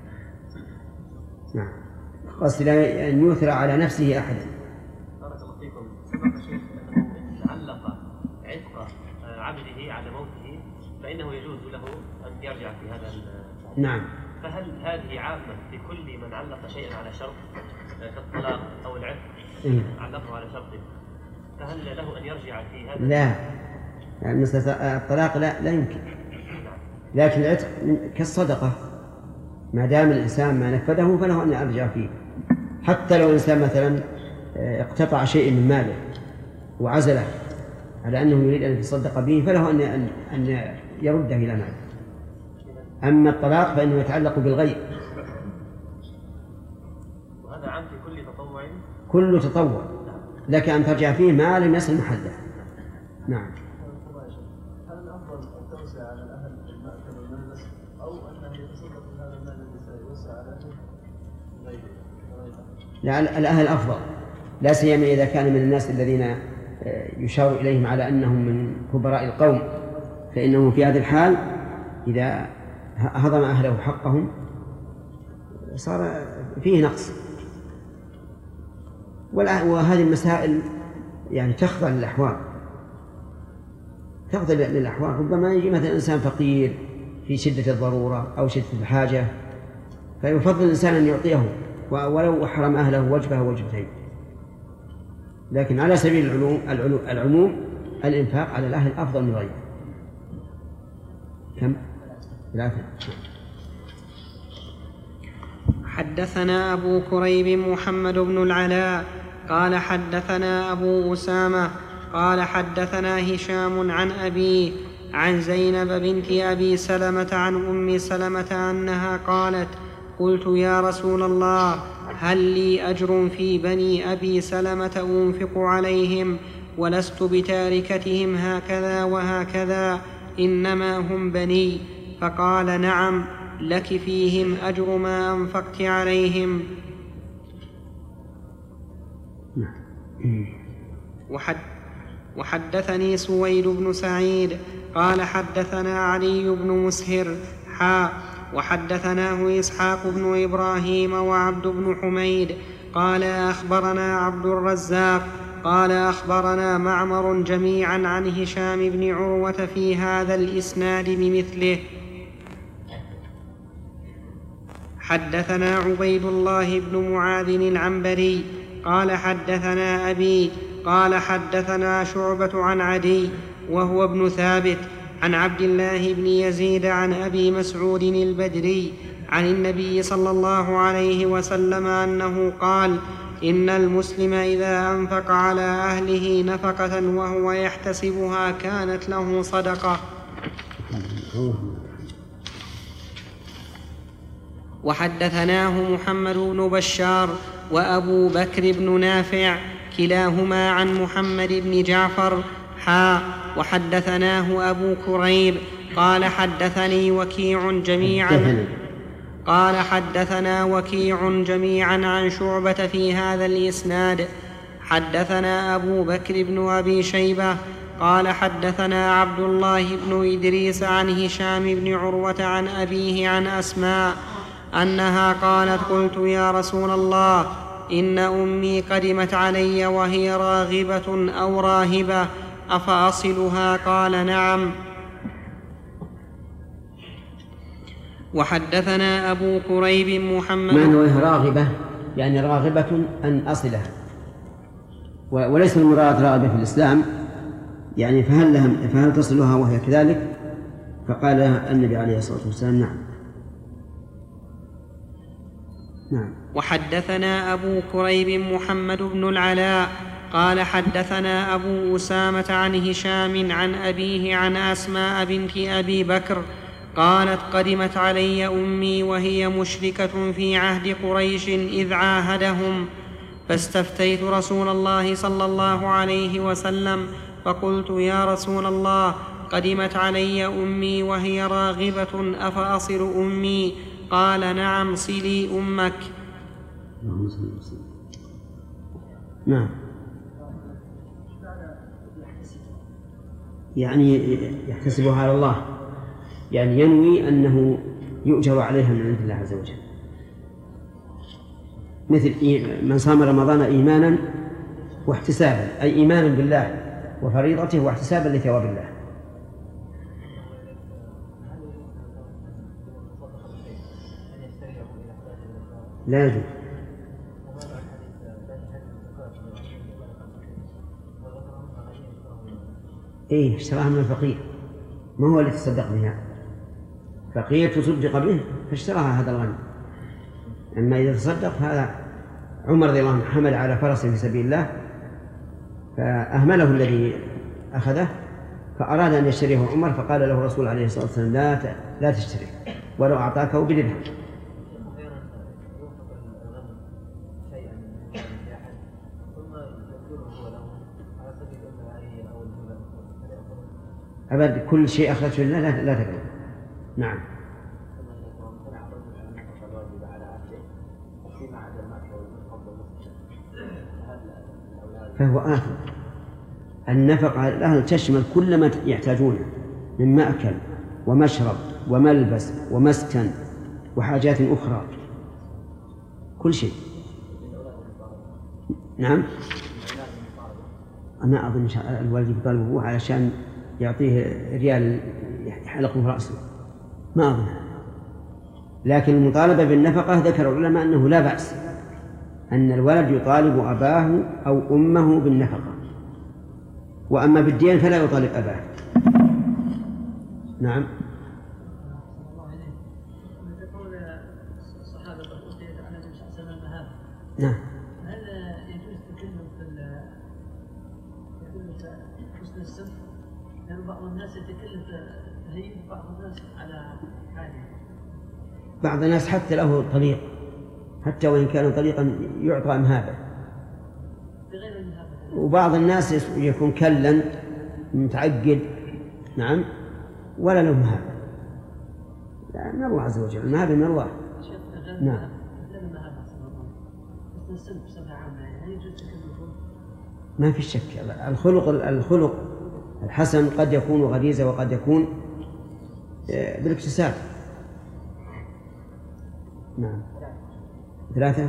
نعم، قصد أن يؤثر على نفسه أحدا. بارك الله فيكم. سبق شيخ أنه إن علق عتق عبده على موته فإنه يجوز له أن يرجع في هذا. نعم. فهل هذه عامة في كل من علق شيئا على شرط كالطلاق أو العتق؟ إيه؟ علقه على شرط، فهل له أن يرجع في هذا؟ لا، يعني مثل الطلاق لا لا يمكن، لكن العتق كالصدقة، ما دام الإنسان ما نفذه فله أن يرجع فيه. حتى لو الإنسان مثلا اقتطع شيء من ماله وعزله على أنه يريد أن يتصدق به فله أن أن يرده إلى ماله. أما الطلاق فإنه يتعلق بالغير. وهذا عام في كل تطوع؟ كل تطوع لك أن ترجع فيه ما لم يصل محله. نعم. هل الأفضل أن توسع على الأهل المأكل والملبس أو أنه يتصدق بهذا المال الذي سيوسع على غيره؟ لا، الأهل أفضل، لا سيما إذا كان من الناس الذين يشار إليهم على أنهم من كبراء القوم، فإنه في هذه الحال إذا هضم أهله حقهم صار فيه نقص. وهذه المسائل يعني تخضع للأحوال، تخضع للأحوال. ربما يجي مثلا إنسان فقير في شدة الضرورة أو شدة الحاجة فيفضل الإنسان أن يعطيه ولو حرم أهله وجبه وجبتين. لكن على سبيل العلوم العموم الإنفاق على الأهل أفضل من غيره. كم؟ ثلاثة. حدثنا أبو كريب محمد بن العلاء قال حدثنا أبو أسامة قال حدثنا هشام عن أبيه عن زينب بنت أبي سلمة عن أم سلمة أنها قالت: قلت يا رسول الله هل لي أجر في بني أبي سلمة أنفق عليهم ولست بتاركتهم هكذا وهكذا إنما هم بني؟ فقال: نعم، لك فيهم أجر ما أنفقت عليهم. وحد وحدثني سويد بن سعيد قال حدثنا علي بن مسهر حا وحدثناه إسحاق بن إبراهيم وعبد بن حميد قال أخبرنا عبد الرزاق قال أخبرنا معمر جميعا عن هشام بن عروة في هذا الإسناد بمثله. حدثنا عبيد الله بن معاذ العنبري قال حدثنا أبي قال حدثنا شعبة عن عدي وهو ابن ثابت عن عبد الله بن يزيد عن أبي مسعود البدري عن النبي صلى الله عليه وسلم أنه قال: إن المسلم إذا أنفق على أهله نفقة وهو يحتسبها كانت له صدقة. وحدثناه محمد بن بشار وأبو بكر بن نافع كلاهما عن محمد بن جعفر حا وحدثناه أبو كريب قال حدثني وكيع جميعا قال حدثنا وكيع جميعا عن شعبة في هذا الإسناد. حدثنا أبو بكر بن أبي شيبة قال حدثنا عبد الله بن إدريس عن هشام بن عروة عن أبيه عن أسماء أنها قالت: قلت يا رسول الله إن أمي قدمت علي وهي راغبة أو راهبة أفأصلها؟ قال: نعم. وحدثنا أبو كريب محمد ما أنه راغبة يعني راغبة أن أصلها، وليس المراد راغبة في الإسلام يعني فهل, لهم فهل تصلها وهي كذلك؟ فقال النبي عليه الصلاة والسلام: نعم. نعم. وحدثنا أبو كريب محمد بن العلاء قال حدثنا أبو أسامة عن هشام عن أبيه عن أسماء بنت أبي بكر قالت: قدمت علي أمي وهي مشركة في عهد قريش إذ عاهدهم، فاستفتيت رسول الله صلى الله عليه وسلم فقلت: يا رسول الله قدمت علي أمي وهي راغبة أفأصل أمي؟ قال: نعم، صلي أمك. نعم. يعني يحتسبها على الله، يعني ينوي أنه يؤجر عليها من عند الله عز وجل، مثل من صام رمضان إيمانا واحتسابا، أي إيمانا بالله وفريضته واحتسابا لثواب الله. لا يجوز. إيه اشتراها من الفقير، ما هو اللي تصدق بها، فقير تصدق به فاشتراها هذا الغني. أما إذا تصدق هذا عمر رضي الله عنه حمل على فرس في سبيل الله فأهمله الذي أخذه، فأراد أن يشتريه عمر، فقال له الرسول عليه الصلاة والسلام لا لا تشتريه ولو أعطاكه بدرهم. أبد كل شيء أخرجه لله لا, لا تقبل. نعم. فهو آثم. النفقة على الأهل تشمل كل ما يحتاجونه من مأكل ومشرب وملبس ومسكن وحاجات أخرى، كل شيء. نعم. أنا أظن الوالد يطالب أبوه علشان يعطيه ريال يحلق في رأسه، ما أظن. لكن المطالبة بالنفقة ذكر العلماء أنه لا بأس أن الولد يطالب أباه أو أمه بالنفقة، وأما بالدين فلا يطالب أباه. نعم. نعم. هل يجوز التكلم في يقول حسن السمع؟ لأن بعض الناس يتكلم تهيب بعض الناس على حاله. بعض الناس حتى له طريق، حتى وإن كان طريقا يعطى مهابة، وبعض الناس يكون كلا متعقد. نعم. ولا له مهابة، لا من الله عز وجل، المهابة من الله. نعم. ما في شك. الخلق الخلق الحسن قد يكون غريزة وقد يكون بالاكتساب. نعم. ثلاثة.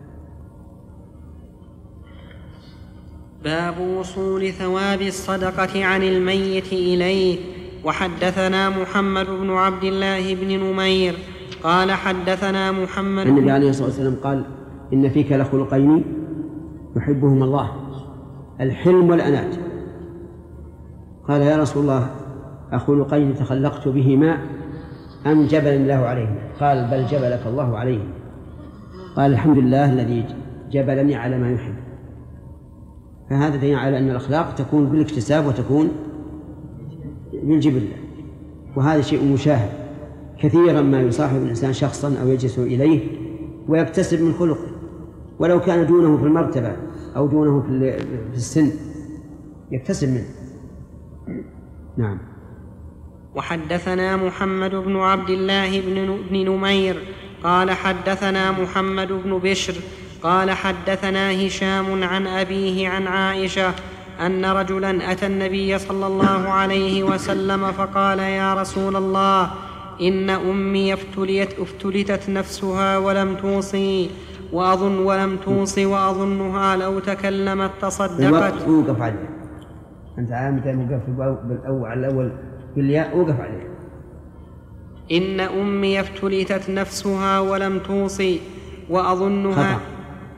باب وصول ثواب الصدقة عن الميت إليه. وحدثنا محمد بن عبد الله بن نمير قال حدثنا محمد. النبي عليه الصلاة والسلام قال إن فيك لخلقين يحبهما الله، الحلم والأنات. قال يا رسول الله أخلقين تخلقت بهما أم جبل الله عليهما؟ قال بل جبلك الله عليهما. قال الحمد لله الذي جبلني على ما يحب. فهذا دليل على أن الأخلاق تكون بالاكتساب وتكون بالجبلة، وهذا شيء مشاهد. كثيرا ما يصاحب الإنسان شخصا أو يجلس إليه ويكتسب من خلقه، ولو كان دونه في المرتبة أو دونه في السن يكتسب منه. نعم. وحدثنا محمد بن عبد الله بن نمير قال حدثنا محمد بن بشر قال حدثنا هشام عن أبيه عن عائشة أن رجلا أتى النبي صلى الله عليه وسلم فقال يا رسول الله إن أمي افتليت افتلتت نفسها ولم توصي وأظن ولم توصي وأظنها لو تكلمت تصدقت. وقف عليه. أنت عامة مقف بالأول على الأول بالياء، وقف عليه. إن أمي افتلتت نفسها ولم توصي وأظنها خطأ.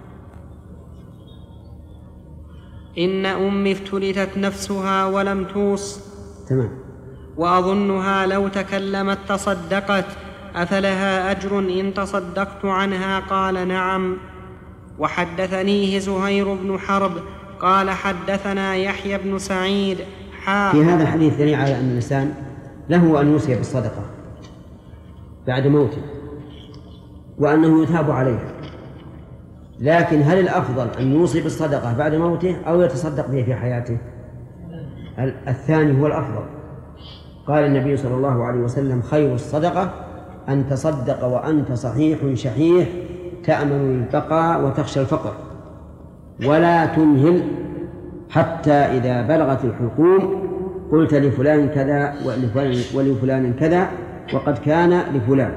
إن أمي افتلتت نفسها ولم توص تمام. وأظنها لو تكلمت تصدقت أفلها أجر إن تصدقت عنها؟ قال نعم. وحدثنيه زهير بن حرب قال حدثنا يحيى بن سعيد حا. في هذا الحديث دليل على أن الإنسان له أن يوصي بالصدقة بعد موته وأنه يثاب عليها، لكن هل الأفضل أن يوصي بالصدقة بعد موته أو يتصدق بها في حياته؟ الثاني هو الأفضل. قال النبي صلى الله عليه وسلم خير الصدقة أن تصدق وأنت صحيح شحيح تأمل البقاء وتخشى الفقر، ولا تمهل حتى إذا بلغت الحلقوم قلت لفلان كذا ولفلان كذا وقد كان لفلان.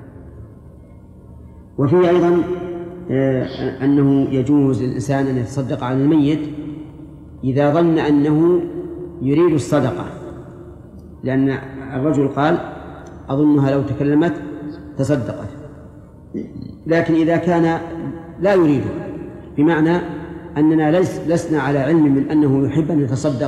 وفيه أيضا أنه يجوز للإنسان أن يتصدق عن الميت إذا ظن أنه يريد الصدقة، لأن الرجل قال أظنها لو تكلمت تصدقت، لكن إذا كان لا يريده بمعنى أننا لسنا على علم من أنه يحب أن يتصدق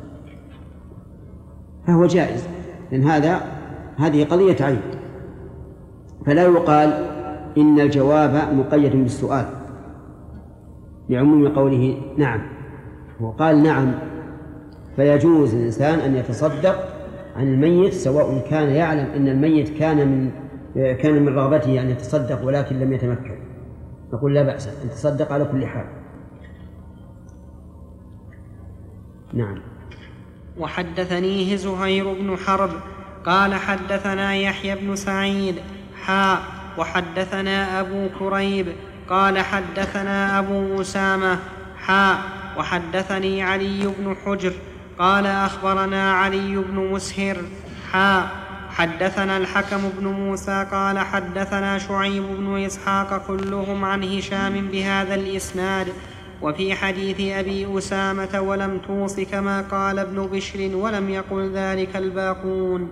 فهو جائز، لأن هذا هذه قضية عين، فلا يقال إن الجواب مقيد بالسؤال لعموم قوله نعم، وقال نعم، فيجوز للإنسان أن يتصدق عن الميت سواء كان يعلم أن الميت كان من كان من رغبته أن يتصدق ولكن لم يتمكن، نقول لا بأس أن يتصدق على كل حال. نعم. وحدثنيه زهير بن حرب قال حدثنا يحيى بن سعيد حاء وحدثنا أبو كريب قال حدثنا أبو أسامة حاء وحدثني علي بن حجر قال أخبرنا علي بن مسهر حاء حدثنا الحكم بن موسى قال حدثنا شعيب بن إسحاق كلهم عن هشام بهذا الإسناد، وفي حديث أبي أسامة ولم توص كما قال ابن بشر ولم يقل ذلك الباقون.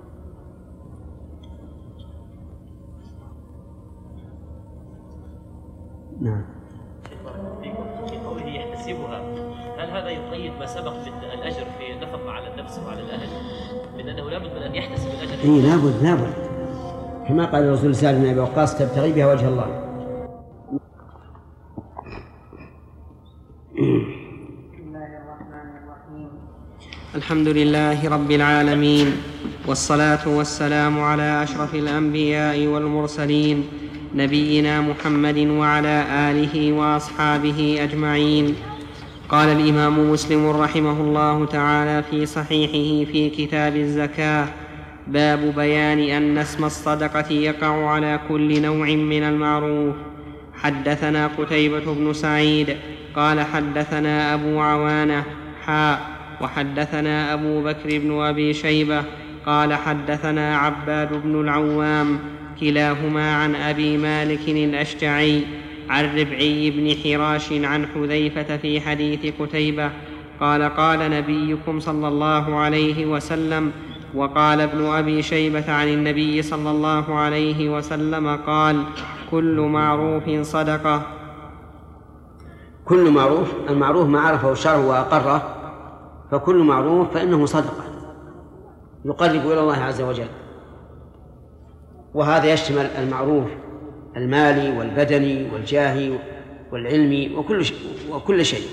نعم. في قوله يحتسبها، هل هذا يقيد ما سبق من الأجر في النفقة على النفس وعلى الأهل من أنه لابد من أن يحتسب الأجر؟ إيه لابد لابد كما قال الرسول سعد بن أبي وقاص تبتغي بها وجه الله. الحمد لله رب العالمين، والصلاة والسلام على أشرف الأنبياء والمرسلين نبينا محمد وعلى آله وأصحابه أجمعين. قال الإمام مسلم رحمه الله تعالى في صحيحه في كتاب الزكاة: باب بيان أن اسم الصدقة يقع على كل نوع من المعروف. حدثنا قتيبة بن سعيد قال حدثنا أبو عوانة حاء وحدثنا أبو بكر بن أبي شيبة قال حدثنا عباد بن العوام كلاهما عن أبي مالك الأشجعي عن ربعي بن حراش عن حذيفة في حديث قتيبة قال: قال نبيكم صلى الله عليه وسلم. وقال ابن أبي شيبة عن النبي صلى الله عليه وسلم قال: كل معروف صدقة. كل معروف، المعروف ما عرفه الشرع وأقره، فكل معروف فإنه صدقة يقرب إلى الله عز وجل، وهذا يشمل المعروف المالي والبدني والجاهي والعلمي وكل شيء وكل شيء.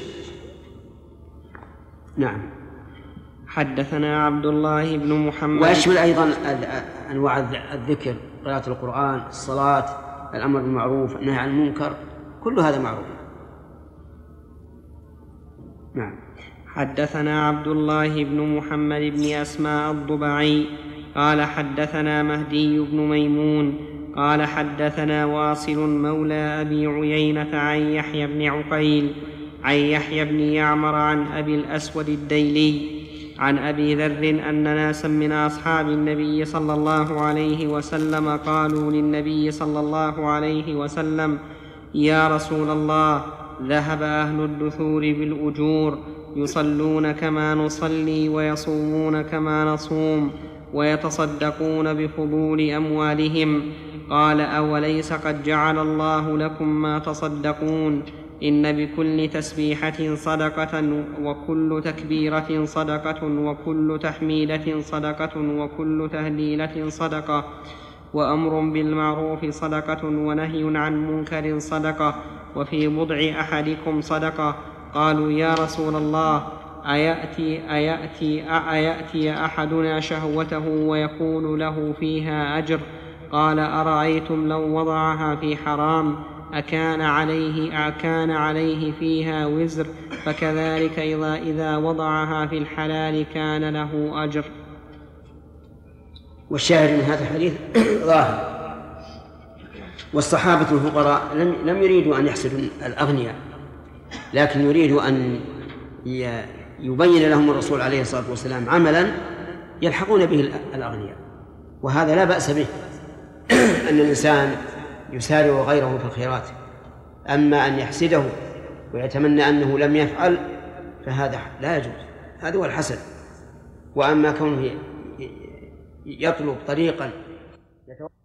نعم. حدثنا عبد الله بن محمد. ويشمل أيضا أنواع الذكر، قراءة القرآن، الصلاة، الأمر بالمعروف، النهي عن المنكر، كل هذا معروف. نعم. حدثنا عبد الله بن محمد بن أسماء الضبعي قال حدثنا مهدي بن ميمون قال حدثنا واصل مولى أبي عيينة عن يحيى بن عقيل عن يحيى بن يعمر عن أبي الأسود الديلي عن أبي ذر أن ناسا من أصحاب النبي صلى الله عليه وسلم قالوا للنبي صلى الله عليه وسلم: يا رسول الله، ذهب أهل الدثور بالأجور، يصلون كما نصلي ويصومون كما نصوم ويتصدقون بفضول أموالهم. قال: أوليس قد جعل الله لكم ما تصدقون؟ إن بكل تسبيحة صدقة، وكل تكبيرة صدقة، وكل تحميدة صدقة، وكل تهليلة صدقة، وأمر بالمعروف صدقة، ونهي عن منكر صدقة، وفي بضع أحدكم صدقة. قالوا: يا رسول الله، أيأتي, أيأتي, أيأتي أحدنا شهوته ويكون له فيها أجر؟ قال: أرأيتم لو وضعها في حرام أكان عليه, أكان عليه فيها وزر؟ فكذلك إذا, إذا وضعها في الحلال كان له أجر. والشاهد من هذا الحديث ظاهر. والصحابة الفقراء لم, لم يريدوا أن يحسدوا الأغنياء، لكن يريدوا أن يبين لهم الرسول عليه الصلاة والسلام عملا يلحقون به الأغنياء، وهذا لا بأس به أن الإنسان يسارع غيره في الخيرات. أما أن يحسده ويتمنى أنه لم يفعل فهذا لا يجوز، هذا هو الحسد. وأما كونه يطلب طريقا